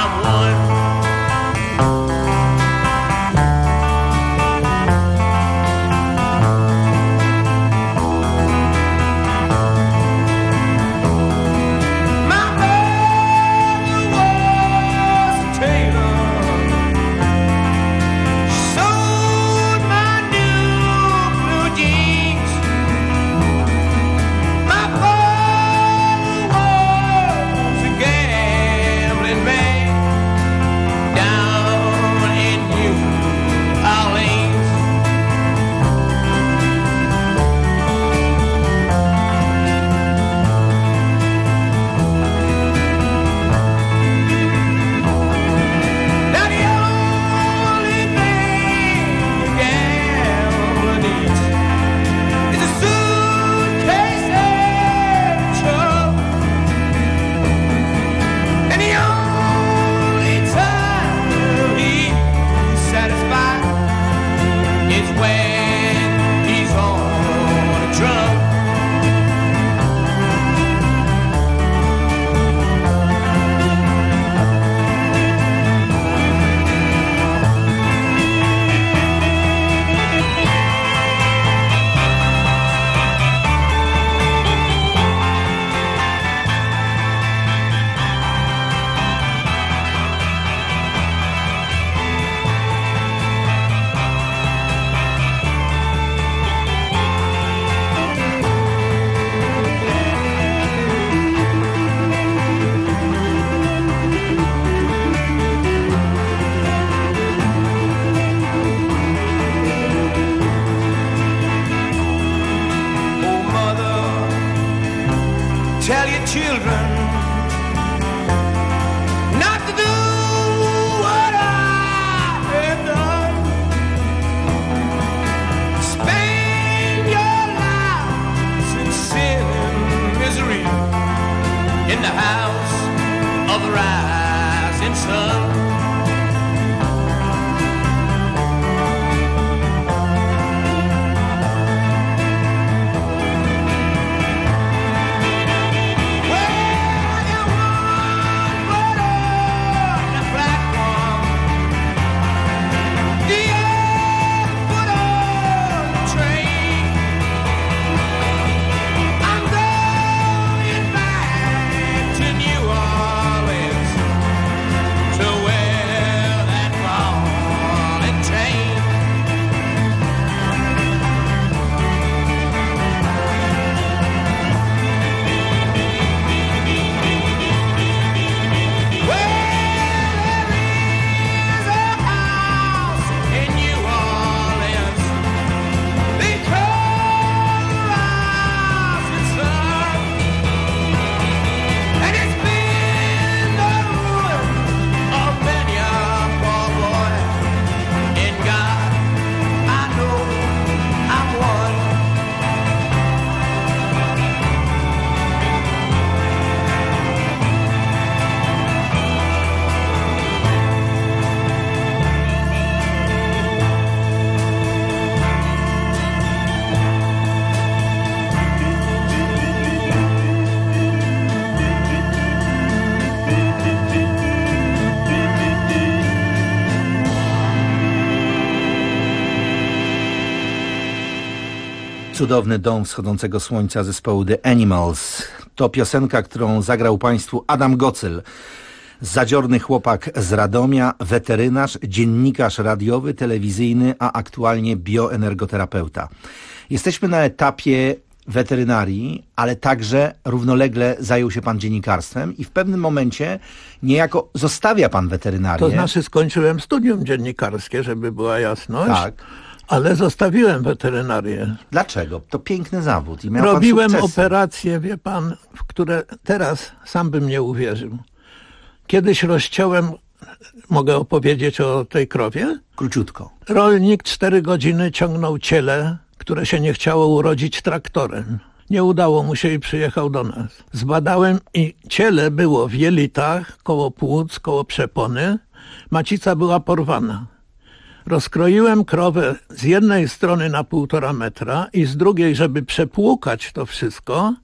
Cudowny dom wschodzącego słońca zespołu The Animals. To piosenka, którą zagrał Państwu Adam Gocyl. Zadziorny chłopak z Radomia, weterynarz, dziennikarz radiowy, telewizyjny, a aktualnie bioenergoterapeuta. Jesteśmy na etapie weterynarii, ale także równolegle zajął się pan dziennikarstwem i w pewnym momencie niejako zostawia pan weterynarię. To znaczy skończyłem studium dziennikarskie, żeby była jasność. Tak. Ale zostawiłem weterynarię. Dlaczego? To piękny zawód i miał Robiłem pan sukcesy. operacje, wie pan, w które teraz sam bym nie uwierzył. Kiedyś rozciąłem, mogę opowiedzieć o tej krowie? Króciutko. Rolnik 4 godziny ciągnął ciele, które się nie chciało urodzić traktorem. Nie udało mu się i przyjechał do nas. Zbadałem i ciele było w jelitach, koło płuc, koło przepony. Macica była porwana. Rozkroiłem krowę z jednej strony na 1,5 metra i z drugiej, żeby przepłukać to wszystko,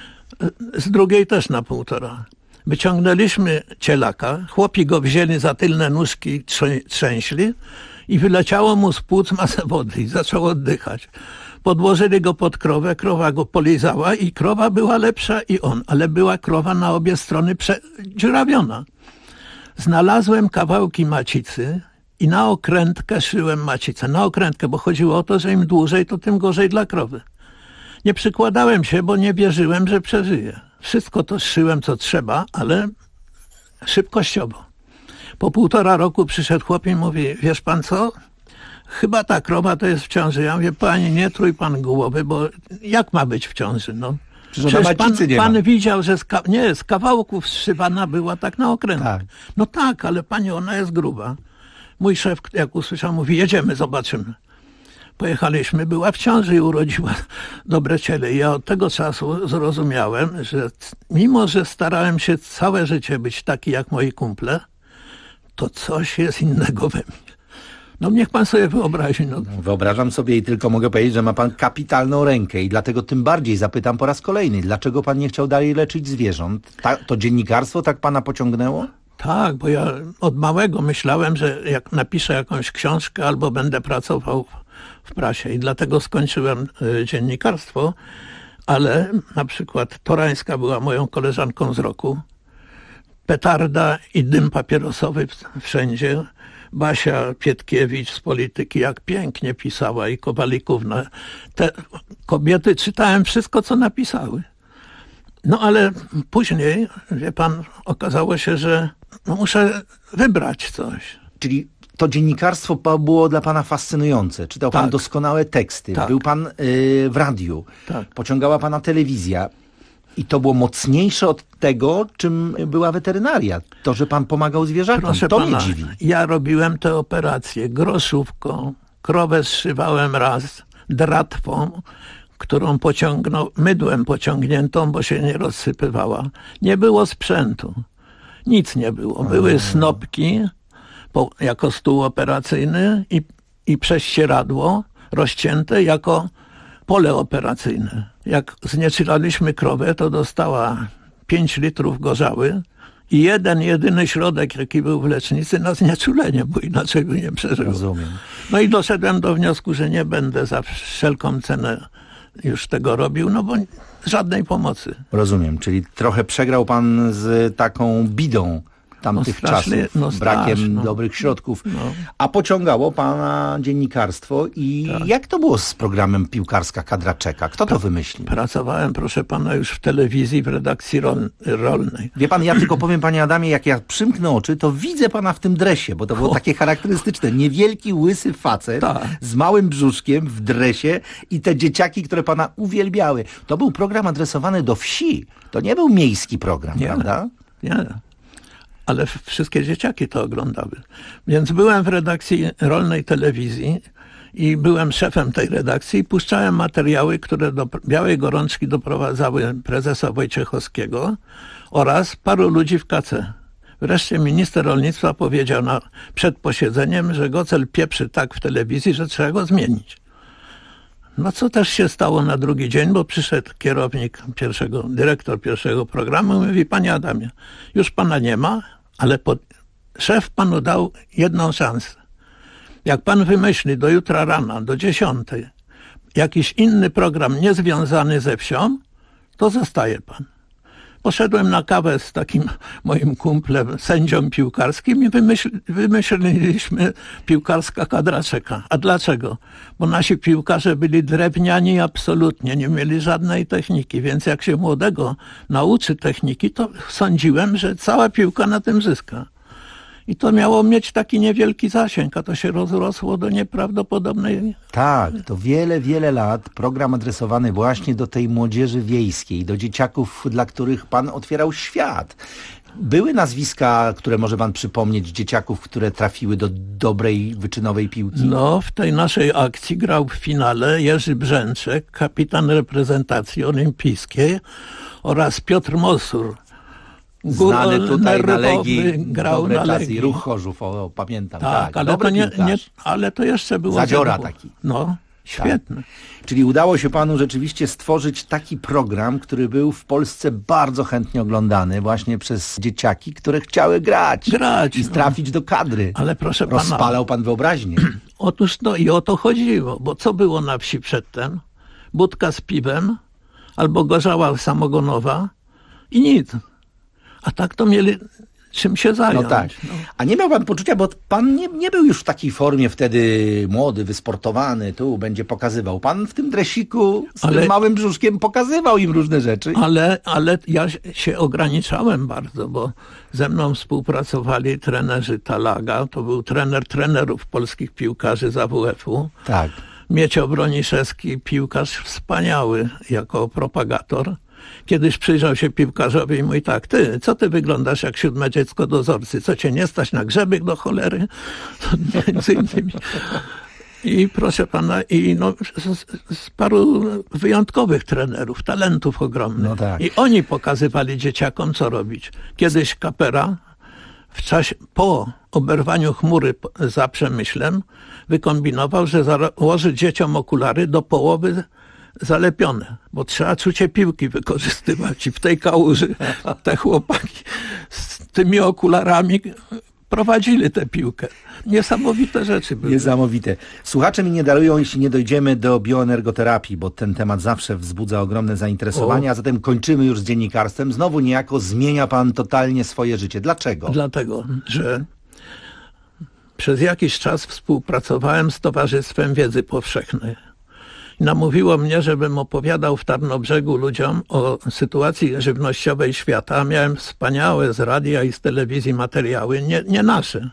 z drugiej też na 1,5. Wyciągnęliśmy cielaka, chłopi go wzięli za tylne nóżki, trzęśli i wyleciało mu z płuc masę wody i zaczął oddychać. Podłożyli go pod krowę, krowa go polizała i krowa była lepsza i on, ale była krowa na obie strony dziurawiona. Znalazłem kawałki macicy i na okrętkę szyłem macicę. Na okrętkę, bo chodziło o to, że im dłużej, to tym gorzej dla krowy. Nie przykładałem się, bo nie wierzyłem, że przeżyję. Wszystko to szyłem, co trzeba, ale szybkościowo. Po 1,5 roku przyszedł chłop i mówi, wiesz pan co? Chyba ta krowa to jest w ciąży. Ja mówię, panie, nie trój pan głowy, bo jak ma być w ciąży? No. Przecież pan widział, że z kawałków zszywana była tak na okrętkę. Tak. No tak, ale panie, ona jest gruba. Mój szef, jak usłyszał, mówi, jedziemy, zobaczymy. Pojechaliśmy, była w ciąży i urodziła dobre ciele. I ja od tego czasu zrozumiałem, że mimo, że starałem się całe życie być taki jak moi kumple, to coś jest innego we mnie. No niech pan sobie wyobrazi. No. Wyobrażam sobie i tylko mogę powiedzieć, że ma pan kapitalną rękę i dlatego tym bardziej zapytam po raz kolejny, dlaczego pan nie chciał dalej leczyć zwierząt? To dziennikarstwo tak pana pociągnęło? Tak, bo ja od małego myślałem, że jak napiszę jakąś książkę albo będę pracował w prasie i dlatego skończyłem dziennikarstwo, ale na przykład Torańska była moją koleżanką z roku, petarda i dym papierosowy wszędzie, Basia Pietkiewicz z Polityki, jak pięknie pisała i Kowalikówna. Te kobiety czytałem wszystko, co napisały. No ale później, wie pan, okazało się, że muszę wybrać coś. Czyli to dziennikarstwo było dla pana fascynujące. Czytał pan doskonałe teksty. Tak. Był pan w radiu. Tak. Pociągała pana telewizja. I to było mocniejsze od tego, czym była weterynaria. To, że pan pomagał zwierzakom. Proszę to pana, mnie dziwi. ja robiłem te operacje groszówką. Krowę zszywałem raz dratwą, którą mydłem pociągniętą, bo się nie rozsypywała. Nie było sprzętu. Nic nie było. Były snopki jako stół operacyjny i prześcieradło rozcięte jako pole operacyjne. Jak znieczulaliśmy krowę, to dostała 5 litrów gorzały i jedyny środek, jaki był w lecznicy, na znieczulenie, bo inaczej by nie przeżył. Rozumiem. No i doszedłem do wniosku, że nie będę za wszelką cenę już tego robił, no bo żadnej pomocy. Rozumiem, czyli trochę przegrał pan z taką bidą tamtych czasów, brakiem dobrych środków. No. A pociągało pana dziennikarstwo i jak to było z programem Piłkarska Kadra Czeka? Kto to wymyślił? Pracowałem, proszę pana, już w telewizji, w redakcji rolnej. Wie pan, ja tylko powiem, panie Adamie, jak ja przymknę oczy, to widzę pana w tym dresie, bo to było takie charakterystyczne. Niewielki, łysy facet z małym brzuszkiem w dresie i te dzieciaki, które pana uwielbiały. To był program adresowany do wsi. To nie był miejski program, prawda? Nie. Ale wszystkie dzieciaki to oglądały. Więc byłem w redakcji rolnej telewizji i byłem szefem tej redakcji i puszczałem materiały, które do Białej Gorączki doprowadzały prezesa Wojciechowskiego oraz paru ludzi w KC. Wreszcie minister rolnictwa powiedział przed posiedzeniem, że Gocyl pieprzy tak w telewizji, że trzeba go zmienić. No co też się stało na drugi dzień, bo przyszedł dyrektor pierwszego programu i mówi, panie Adamie, już pana nie ma, ale szef panu dał jedną szansę. Jak pan wymyśli do jutra rana, do 10:00, jakiś inny program niezwiązany ze wsią, to zostaje pan. Poszedłem na kawę z takim moim kumplem, sędzią piłkarskim i wymyśliliśmy piłkarska kadra czeka. A dlaczego? Bo nasi piłkarze byli drewniani absolutnie, nie mieli żadnej techniki, więc jak się młodego nauczy techniki, to sądziłem, że cała piłka na tym zyska. I to miało mieć taki niewielki zasięg, a to się rozrosło do nieprawdopodobnej... Tak, to wiele lat program adresowany właśnie do tej młodzieży wiejskiej, do dzieciaków, dla których pan otwierał świat. Były nazwiska, które może pan przypomnieć, dzieciaków, które trafiły do dobrej, wyczynowej piłki? No, w tej naszej akcji grał w finale Jerzy Brzęczek, kapitan reprezentacji olimpijskiej, oraz Piotr Mosur. Znany tutaj na Legii, grał na Legii. Ruch Chorzów, pamiętam. Tak, ale to, ale to jeszcze było... Zadziora taki. No, świetny. Tak. Czyli udało się panu rzeczywiście stworzyć taki program, który był w Polsce bardzo chętnie oglądany właśnie przez dzieciaki, które chciały grać i trafić do kadry. Ale proszę pana... Rozpalał pan wyobraźnię. Otóż no i o to chodziło, bo co było na wsi przedtem? Budka z piwem, albo gorzała samogonowa i nic. A tak to mieli czym się zająć. No tak. A nie miał pan poczucia, bo pan nie był już w takiej formie wtedy młody, wysportowany, tu będzie pokazywał. Pan w tym dresiku z tym małym brzuszkiem pokazywał im różne rzeczy. Ale ja się ograniczałem bardzo, bo ze mną współpracowali trenerzy Talaga, to był trenerów polskich piłkarzy z AWF-u. Tak. Miecio Broniszewski, piłkarz wspaniały jako propagator. Kiedyś przyjrzał się piłkarzowi i mówi tak, ty, co ty wyglądasz jak 7. dziecko dozorcy? Co cię nie stać na grzebyk do cholery? Między innymi. I proszę pana, z paru wyjątkowych trenerów, talentów ogromnych. No tak. I oni pokazywali dzieciakom, co robić. Kiedyś Kapera po oberwaniu chmury za Przemyślem wykombinował, że założy dzieciom okulary do połowy zalepione, bo trzeba czucie piłki wykorzystywać i w tej kałuży te chłopaki z tymi okularami prowadzili tę piłkę. Niesamowite rzeczy były. Niesamowite. Słuchacze mi nie darują, jeśli nie dojdziemy do bioenergoterapii, bo ten temat zawsze wzbudza ogromne zainteresowanie, a zatem kończymy już z dziennikarstwem. Znowu niejako zmienia pan totalnie swoje życie. Dlaczego? Dlatego, że przez jakiś czas współpracowałem z Towarzystwem Wiedzy Powszechnej. Namówiło mnie, żebym opowiadał w Tarnobrzegu ludziom o sytuacji żywnościowej świata. Miałem wspaniałe z radia i z telewizji materiały, nie nasze.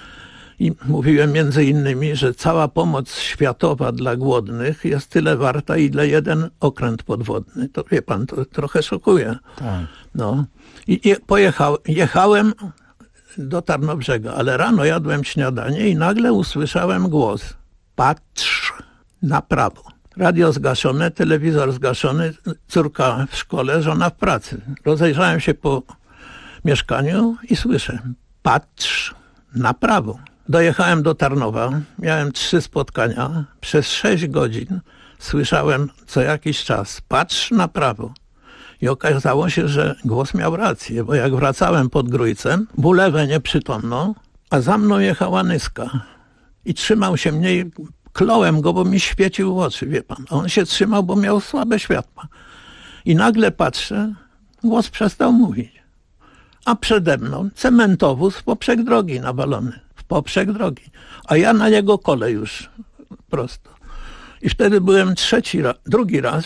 I mówiłem między innymi, że cała pomoc światowa dla głodnych jest tyle warta, ile jeden okręt podwodny. To wie pan, to trochę szokuje. Tak. No. I jechałem do Tarnobrzega, ale rano jadłem śniadanie i nagle usłyszałem głos. Patrz na prawo. Radio zgaszone, telewizor zgaszony, córka w szkole, żona w pracy. Rozejrzałem się po mieszkaniu i słyszę, patrz na prawo. Dojechałem do Tarnowa, miałem 3 spotkania, przez 6 godzin słyszałem co jakiś czas, patrz na prawo. I okazało się, że głos miał rację, bo jak wracałem pod Grójcem, w ulewę nieprzytomną, a za mną jechała Nyska i trzymał się mnie i kląłem go, bo mi świecił w oczy, wie pan. A on się trzymał, bo miał słabe światła. I nagle patrzę, głos przestał mówić. A przede mną cementowóz w poprzek drogi nawalony. W poprzek drogi. A ja na jego kole już prosto. I wtedy byłem drugi raz,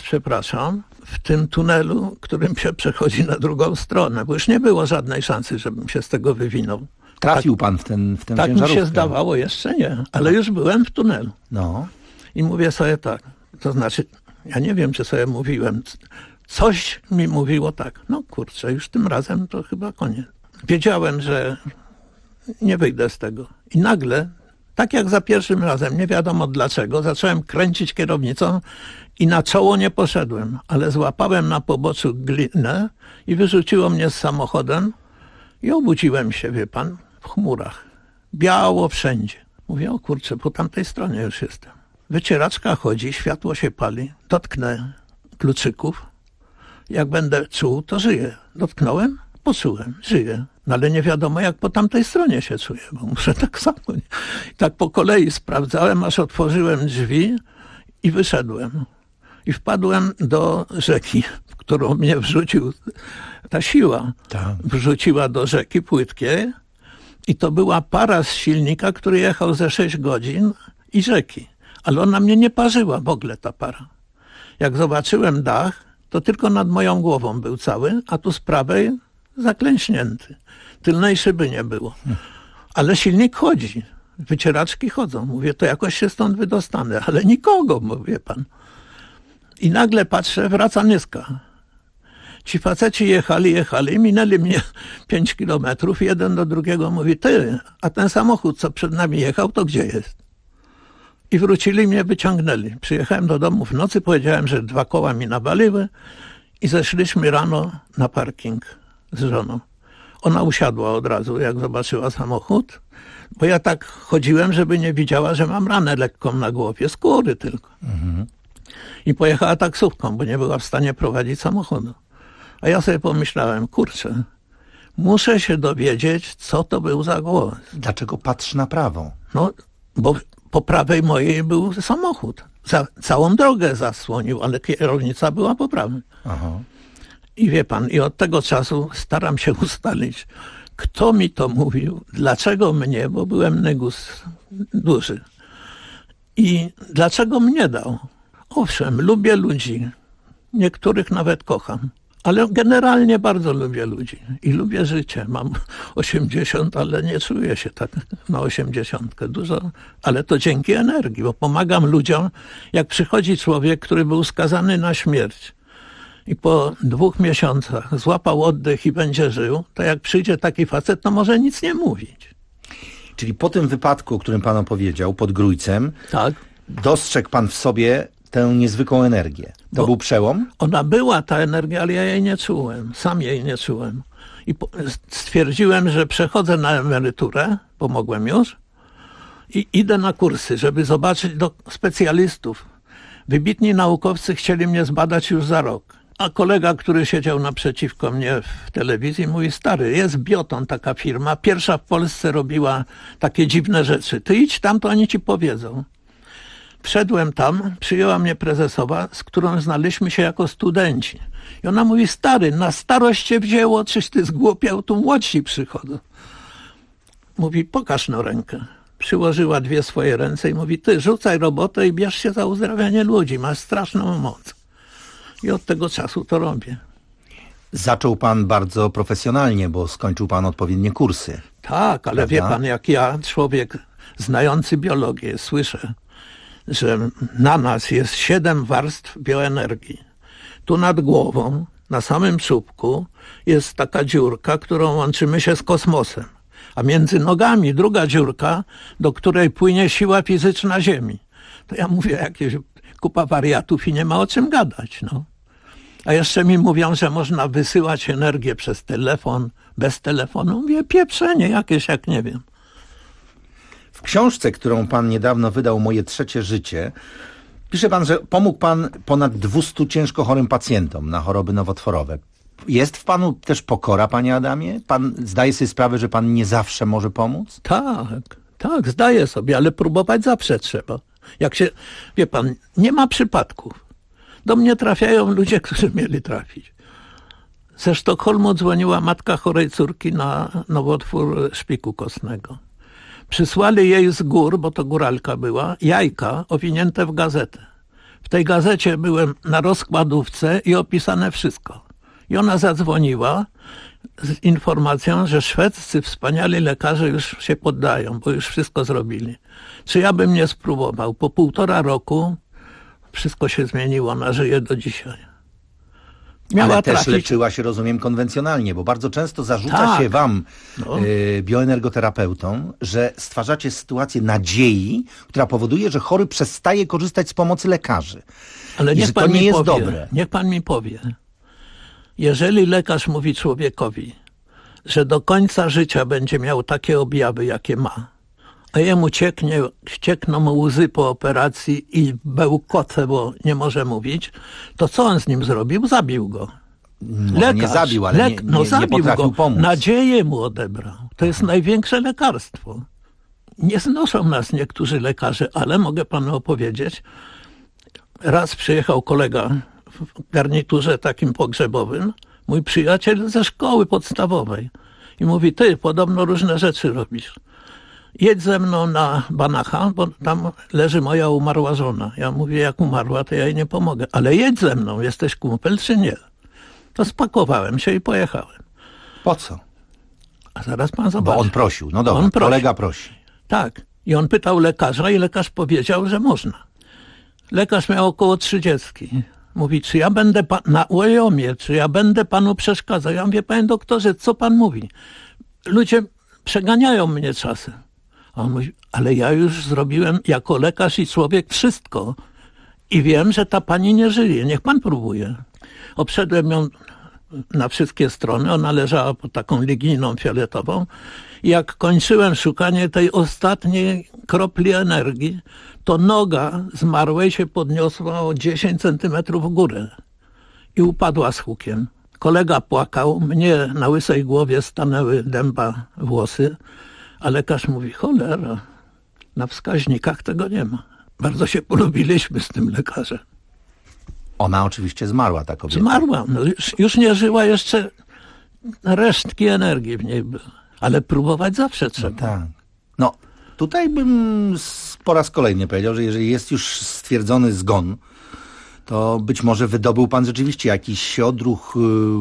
w tym tunelu, którym się przechodzi na drugą stronę, bo już nie było żadnej szansy, żebym się z tego wywinął. Trafił pan w tę tak ciężarówkę? Mi się zdawało, jeszcze nie, ale już byłem w tunelu. No. I mówię sobie tak, to znaczy, ja nie wiem, czy sobie mówiłem, coś mi mówiło tak, no kurczę, już tym razem to chyba koniec. Wiedziałem, że nie wyjdę z tego. I nagle, tak jak za pierwszym razem, nie wiadomo dlaczego, zacząłem kręcić kierownicą i na czoło nie poszedłem, ale złapałem na poboczu glinę i wyrzuciło mnie z samochodem i obudziłem się, wie pan, w chmurach. Biało wszędzie. Mówię, o kurczę, po tamtej stronie już jestem. Wycieraczka chodzi, światło się pali, dotknę kluczyków. Jak będę czuł, to żyję. Dotknąłem, poczułem, żyję. No ale nie wiadomo, jak po tamtej stronie się czuję, bo muszę tak samo. I tak po kolei sprawdzałem, aż otworzyłem drzwi I wyszedłem. I wpadłem do rzeki, w którą mnie wrzucił ta siła. Tak. Wrzuciła do rzeki płytkiej i to była para z silnika, który jechał ze 6 godzin i rzeki. Ale ona mnie nie parzyła w ogóle, ta para. Jak zobaczyłem dach, to tylko nad moją głową był cały, a tu z prawej zaklęśnięty. Tylnej szyby nie było. Ale silnik chodzi. Wycieraczki chodzą. Mówię, to jakoś się stąd wydostanę. Ale nikogo, mówię pan. I nagle patrzę, wraca Nyska. Ci faceci jechali, minęli mnie 5 kilometrów. Jeden do drugiego mówi, ty, a ten samochód, co przed nami jechał, to gdzie jest? I wrócili, mnie wyciągnęli. Przyjechałem do domu w nocy, powiedziałem, że 2 koła mi nawaliły i zeszliśmy rano na parking z żoną. Ona usiadła od razu, jak zobaczyła samochód, bo ja tak chodziłem, żeby nie widziała, że mam ranę lekką na głowie, skóry tylko. I pojechała taksówką, bo nie była w stanie prowadzić samochodu. A ja sobie pomyślałem, kurczę, muszę się dowiedzieć, co to był za głos. Dlaczego patrzy na prawo? No, bo po prawej mojej był samochód. Całą drogę zasłonił, ale kierownica była po prawej. Aha. I wie pan, i od tego czasu staram się ustalić, kto mi to mówił, dlaczego mnie, bo byłem nygus duży. I dlaczego mnie dał? Owszem, lubię ludzi. Niektórych nawet kocham. Ale generalnie bardzo lubię ludzi i lubię życie. Mam 80, ale nie czuję się tak na 80 dużo, ale to dzięki energii, bo pomagam ludziom. Jak przychodzi człowiek, który był skazany na śmierć i po 2 miesiącach złapał oddech i będzie żył, to jak przyjdzie taki facet, to może nic nie mówić. Czyli po tym wypadku, o którym pan opowiedział, pod Grójcem, tak, dostrzegł pan w sobie tę niezwykłą energię. To był przełom? Ona była, ta energia, ale ja jej nie czułem. Sam jej nie czułem. I stwierdziłem, że przechodzę na emeryturę, pomogłem już, i idę na kursy, żeby zobaczyć do specjalistów. Wybitni naukowcy chcieli mnie zbadać już za rok. A kolega, który siedział naprzeciwko mnie w telewizji, mówi, stary, jest Bioton, taka firma, pierwsza w Polsce robiła takie dziwne rzeczy. Ty idź tam, to oni ci powiedzą. Wszedłem tam, przyjęła mnie prezesowa, z którą znaliśmy się jako studenci. I ona mówi, stary, na starość cię wzięło, czyś ty zgłupiał, tu młodsi przychodzą. Mówi, pokaż no rękę. Przyłożyła 2 swoje ręce i mówi, ty rzucaj robotę i bierz się za uzdrawianie ludzi, masz straszną moc. I od tego czasu to robię. Zaczął pan bardzo profesjonalnie, bo skończył pan odpowiednie kursy. Tak, ale prawda? wie pan, jak ja, człowiek znający biologię, słyszę, że na nas jest 7 warstw bioenergii. Tu nad głową, na samym czubku, jest taka dziurka, którą łączymy się z kosmosem. A między nogami druga dziurka, do której płynie siła fizyczna Ziemi. To ja mówię, jakieś kupa wariatów i nie ma o czym gadać. No. A jeszcze mi mówią, że można wysyłać energię przez telefon, bez telefonu. Mówię, pieprzenie jakieś, jak nie wiem. W książce, którą pan niedawno wydał, Moje trzecie życie, pisze pan, że pomógł pan ponad 200 ciężko chorym pacjentom na choroby nowotworowe. Jest w panu też pokora, panie Adamie? Pan zdaje sobie sprawę, że pan nie zawsze może pomóc? Tak, zdaję sobie, ale próbować zawsze trzeba. Jak się, wie pan, nie ma przypadków. Do mnie trafiają ludzie, którzy mieli trafić. Ze Sztokholmu dzwoniła matka chorej córki na nowotwór szpiku kostnego. Przysłali jej z gór, bo to góralka była, jajka owinięte w gazetę. W tej gazecie byłem na rozkładówce i opisane wszystko. I ona zadzwoniła z informacją, że szwedzcy wspaniali lekarze już się poddają, bo już wszystko zrobili. Czy ja bym nie spróbował? Po 1,5 roku wszystko się zmieniło, ona żyje do dzisiaj. Ale też leczyła się, rozumiem, konwencjonalnie, bo bardzo często zarzuca się wam, bioenergoterapeutom, że stwarzacie sytuację nadziei, która powoduje, że chory przestaje korzystać z pomocy lekarzy. Ale niech pan to nie jest dobre. Niech pan mi powie. Jeżeli lekarz mówi człowiekowi, że do końca życia będzie miał takie objawy, jakie ma, a jemu ciekną łzy po operacji i bełkoce, bo nie może mówić, to co on z nim zrobił? Zabił go. Lekarz, nie zabił, ale nie potrafił pomóc. Nadzieję mu odebrał. To jest największe lekarstwo. Nie znoszą nas niektórzy lekarze, ale mogę panu opowiedzieć, Raz przyjechał kolega w garniturze takim pogrzebowym, mój przyjaciel ze szkoły podstawowej. I mówi, ty, podobno różne rzeczy robisz. Jedź ze mną na Banacha, bo tam leży moja umarła żona. Ja mówię, jak umarła, to ja jej nie pomogę. Ale jedź ze mną, jesteś kumpel czy nie? To spakowałem się i pojechałem. Po co? A zaraz pan zobaczy. Bo on prosił. No dobra, kolega prosi. Tak. I on pytał lekarza i lekarz powiedział, że można. Lekarz miał około 30. Mówi, czy ja będę na łojomie, czy ja będę panu przeszkadzał? Ja mówię, panie doktorze, co pan mówi? Ludzie przeganiają mnie czasem. A on mówi, ale ja już zrobiłem jako lekarz i człowiek wszystko. I wiem, że ta pani nie żyje. Niech pan próbuje. Obszedłem ją na wszystkie strony. Ona leżała pod taką ligijną fioletową. I jak kończyłem szukanie tej ostatniej kropli energii, to noga zmarłej się podniosła o 10 centymetrów w górę. I upadła z hukiem. Kolega płakał. Mnie na łysej głowie stanęły dęba włosy. A lekarz mówi, cholera, na wskaźnikach tego nie ma. Bardzo się polubiliśmy z tym lekarzem. Ona oczywiście zmarła, ta kobieta. Zmarła. No już nie żyła, jeszcze resztki energii w niej były. Ale próbować zawsze trzeba. No tak. No, tutaj bym po raz kolejny powiedział, że jeżeli jest już stwierdzony zgon, to być może wydobył pan rzeczywiście jakiś odruch,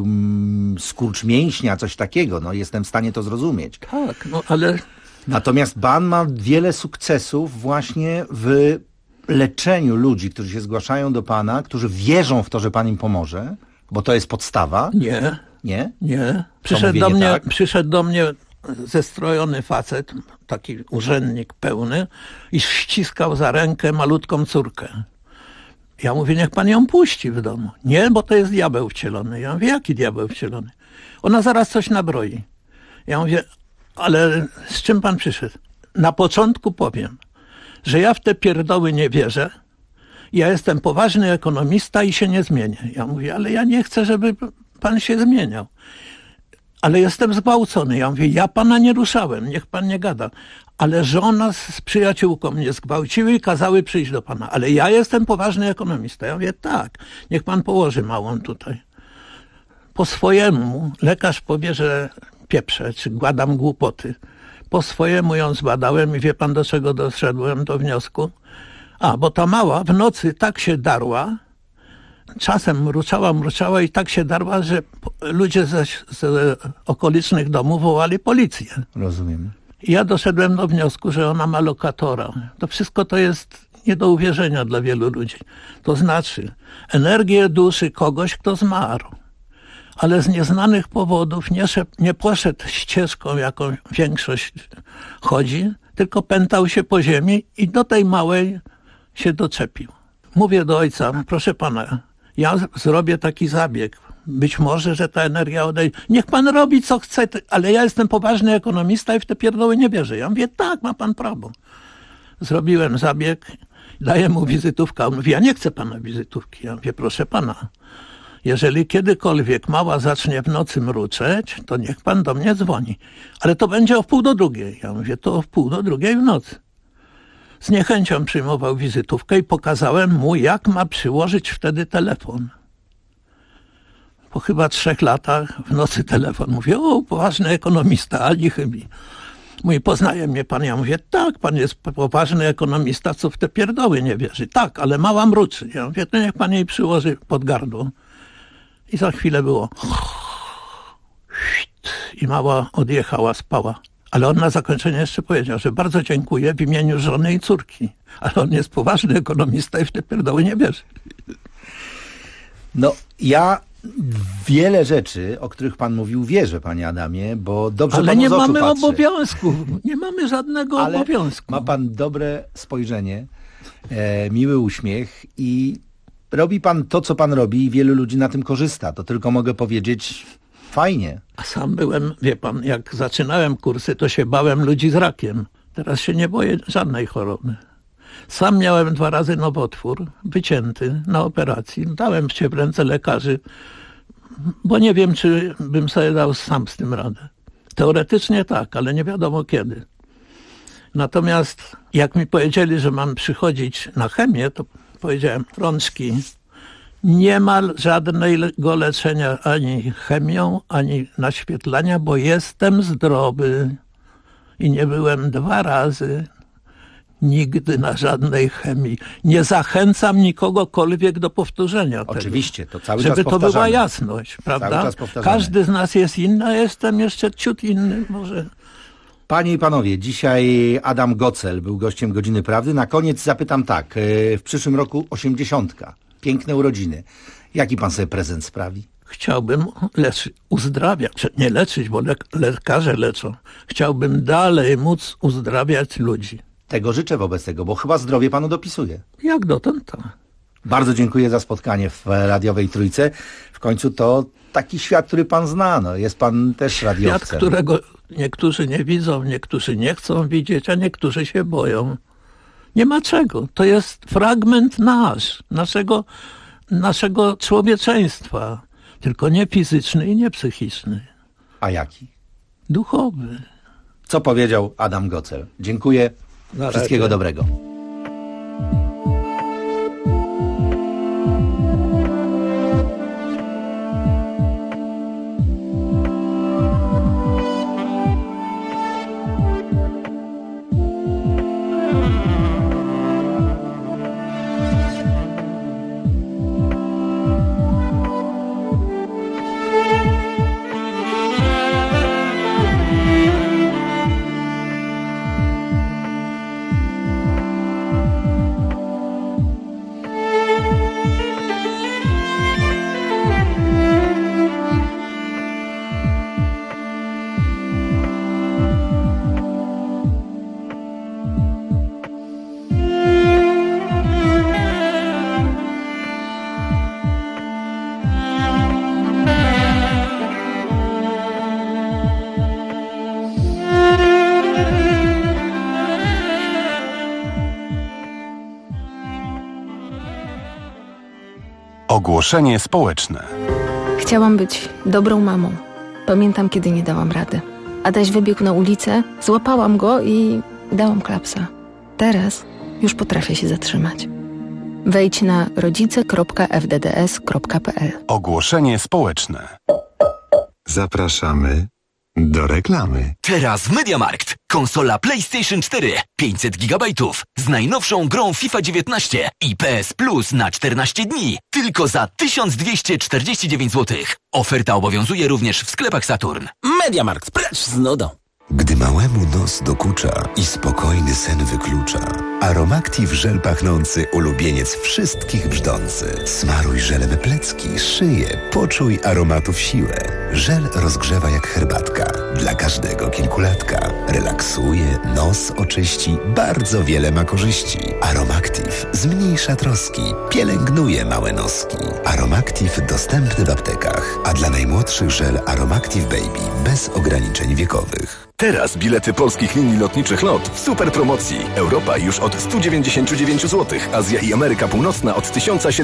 skurcz mięśnia, coś takiego. No, jestem w stanie to zrozumieć. Tak, no ale... Natomiast pan ma wiele sukcesów właśnie w leczeniu ludzi, którzy się zgłaszają do pana, którzy wierzą w to, że pan im pomoże, bo to jest podstawa. Nie. Nie? Nie. Przyszedł do mnie zestrojony facet, taki urzędnik pełny i ściskał za rękę malutką córkę. Ja mówię, niech pan ją puści w domu. Nie, bo to jest diabeł wcielony. Ja mówię, jaki diabeł wcielony? Ona zaraz coś nabroi. Ja mówię, ale z czym pan przyszedł? Na początku powiem, że ja w te pierdoły nie wierzę. Ja jestem poważny ekonomista i się nie zmienię. Ja mówię, ale ja nie chcę, żeby pan się zmieniał. Ale jestem zgwałcony. Ja mówię, ja pana nie ruszałem, niech pan nie gada. Ale żona z przyjaciółką mnie zgwałciły i kazały przyjść do pana. Ale ja jestem poważny ekonomista. Ja mówię, tak, niech pan położy małą tutaj. Po swojemu lekarz powie, że pieprzę, czy gadam głupoty. Po swojemu ją zbadałem i wie pan, do czego doszedłem do wniosku? Bo ta mała w nocy tak się darła, czasem mruczała i tak się darła, że ludzie z okolicznych domów wołali policję. Rozumiem. I ja doszedłem do wniosku, że ona ma lokatora. To wszystko to jest nie do uwierzenia dla wielu ludzi. To znaczy energię duszy kogoś, kto zmarł, ale z nieznanych powodów nie poszedł ścieżką, jaką większość chodzi, tylko pętał się po ziemi i do tej małej się doczepił. Mówię do ojca, proszę pana, ja zrobię taki zabieg. Być może, że ta energia odejdzie. Niech pan robi, co chce, ale ja jestem poważny ekonomista i w te pierdoły nie wierzę. Ja mówię, tak, ma pan prawo. Zrobiłem zabieg, daję mu wizytówkę. On mówi, ja nie chcę pana wizytówki. Ja mówię, proszę pana, jeżeli kiedykolwiek mała zacznie w nocy mruczeć, to niech pan do mnie dzwoni. Ale to będzie o 1:30. Ja mówię, to o 1:30 w nocy. Z niechęcią przyjmował wizytówkę i pokazałem mu, jak ma przyłożyć wtedy telefon. Po chyba 3 latach w nocy telefon. Mówię, o, poważny ekonomista, ani chybi. Mówi, poznaje mnie pan? Ja mówię, tak, pan jest poważny ekonomista, co w te pierdoły nie wierzy. Tak, ale mała mruczy. Ja mówię, to niech pan jej przyłoży pod gardło. I za chwilę było i mała odjechała, spała. Ale on na zakończenie jeszcze powiedział, że bardzo dziękuję w imieniu żony i córki. Ale on jest poważny ekonomista i w te pierdoły nie wierzy. No, ja wiele rzeczy, o których pan mówił, wierzę, panie Adamie, bo dobrze ale panu nie z oczu mamy patrzy. obowiązku. Nie mamy żadnego obowiązku. Ma pan dobre spojrzenie, miły uśmiech i robi pan to, co pan robi i wielu ludzi na tym korzysta. To tylko mogę powiedzieć, fajnie. A sam byłem, wie pan, jak zaczynałem kursy, to się bałem ludzi z rakiem. Teraz się nie boję żadnej choroby. Sam miałem 2 razy nowotwór, wycięty na operacji. Dałem się w ręce lekarzy, bo nie wiem, czy bym sobie dał sam z tym radę. Teoretycznie tak, ale nie wiadomo kiedy. Natomiast jak mi powiedzieli, że mam przychodzić na chemię, to powiedziałem, rączki. Nie ma żadnego leczenia ani chemią, ani naświetlania, bo jestem zdrowy. I nie byłem 2 razy nigdy na żadnej chemii. Nie zachęcam nikogokolwiek do powtórzenia Oczywiście, tego. to cały czas żeby to powtarzamy. była jasność, prawda? Każdy z nas jest inny, a jestem jeszcze ciut inny może. Panie i panowie, dzisiaj Adam Gocel był gościem Godziny Prawdy. Na koniec zapytam tak, w przyszłym roku 80. Piękne urodziny. Jaki pan sobie prezent sprawi? Chciałbym uzdrawiać, nie leczyć, bo lekarze leczą. Chciałbym dalej móc uzdrawiać ludzi. Tego życzę wobec tego, bo chyba zdrowie panu dopisuje. Jak dotąd to. Bardzo dziękuję za spotkanie w radiowej Trójce. W końcu to taki świat, który pan zna. No, jest pan też radiowcem. Świat, którego niektórzy nie widzą, niektórzy nie chcą widzieć, a niektórzy się boją. Nie ma czego. To jest fragment naszego człowieczeństwa. Tylko nie fizyczny i nie psychiczny. A jaki? Duchowy. Co powiedział Adam Gocel. Dziękuję. Wszystkiego dobrego. Ogłoszenie społeczne. Chciałam być dobrą mamą. Pamiętam, kiedy nie dałam rady. Adaś wybiegł na ulicę, złapałam go i dałam klapsa. Teraz już potrafię się zatrzymać. Wejdź na rodzice.fdds.pl. Ogłoszenie społeczne. Zapraszamy do reklamy. Teraz w MediaMarkt. Konsola PlayStation 4 500 GB z najnowszą grą FIFA 19 i PS Plus na 14 dni. Tylko za 1249 zł. Oferta obowiązuje również w sklepach Saturn. MediaMarkt, precz z nudą. Gdy małemu nos dokucza i spokojny sen wyklucza, Aromactive żel pachnący ulubieniec wszystkich brzdący. Smaruj żelem plecki, szyję, poczuj aromatów siłę. Żel rozgrzewa jak herbatka, dla każdego kilkulatka. Relaksuje, nos oczyści, bardzo wiele ma korzyści. Aromactive zmniejsza troski, pielęgnuje małe noski. Aromactive dostępny w aptekach, a dla najmłodszych żel Aromactive Baby bez ograniczeń wiekowych. Teraz bilety polskich linii lotniczych LOT w super promocji. Europa już od 199 zł, Azja i Ameryka Północna od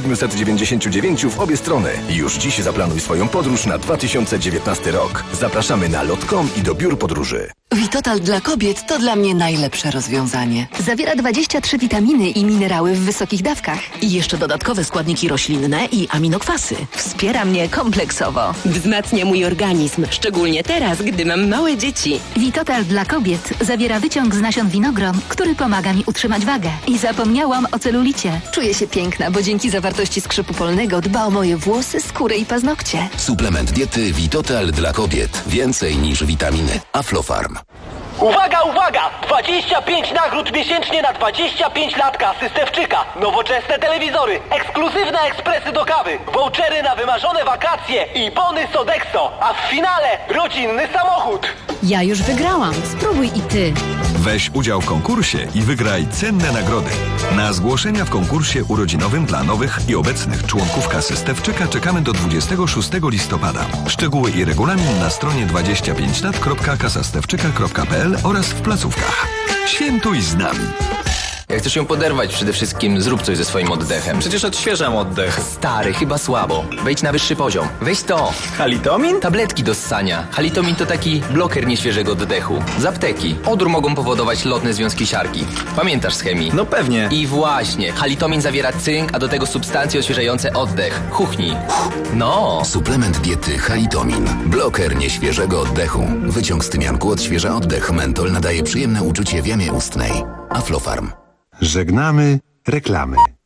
1799 w obie strony. Już dziś zaplanuj swoją podróż na 2019 rok. Zapraszamy na lot.com i do biur podróży. Vitotal dla kobiet to dla mnie najlepsze rozwiązanie. Zawiera 23 witaminy i minerały w wysokich dawkach. I jeszcze dodatkowe składniki roślinne i aminokwasy. Wspiera mnie kompleksowo. Wzmacnia mój organizm, szczególnie teraz, gdy mam małe dzieci. Vitotal dla kobiet zawiera wyciąg z nasion winogron, który pomaga mi utrzymać wagę. I zapomniałam o celulicie. Czuję się piękna, bo dzięki zawartości skrzypu polnego dba o moje włosy, skórę i paznokcie. Suplement diety Vitotal dla kobiet. Więcej niż witaminy. Aflofarm. Uwaga, uwaga! 25 nagród miesięcznie na 25 lat kasy Stefczyka. Nowoczesne telewizory, ekskluzywne ekspresy do kawy, vouchery na wymarzone wakacje i bony Sodexo. A w finale rodzinny samochód. Ja już wygrałam. Spróbuj i ty. Weź udział w konkursie i wygraj cenne nagrody. Na zgłoszenia w konkursie urodzinowym dla nowych i obecnych członków kasy Stefczyka czekamy do 26 listopada. Szczegóły i regulamin na stronie 25lat.kasastewczyka.pl oraz w placówkach. Świętuj z nami! Jak chcesz ją poderwać, przede wszystkim zrób coś ze swoim oddechem. Przecież odświeżam oddech. Stary, chyba słabo. Wejdź na wyższy poziom. Weź to. Halitomin? Tabletki do ssania. Halitomin to taki bloker nieświeżego oddechu. Z apteki. Odór mogą powodować lotne związki siarki. Pamiętasz z chemii? No pewnie. I właśnie. Halitomin zawiera cynk, a do tego substancje odświeżające oddech. Chuchnij. No. Suplement diety Halitomin. Bloker nieświeżego oddechu. Wyciąg z tymianku odświeża oddech. Mentol nadaje przyjemne uczucie w jamie ustnej. Aflofarm. Żegnamy reklamy.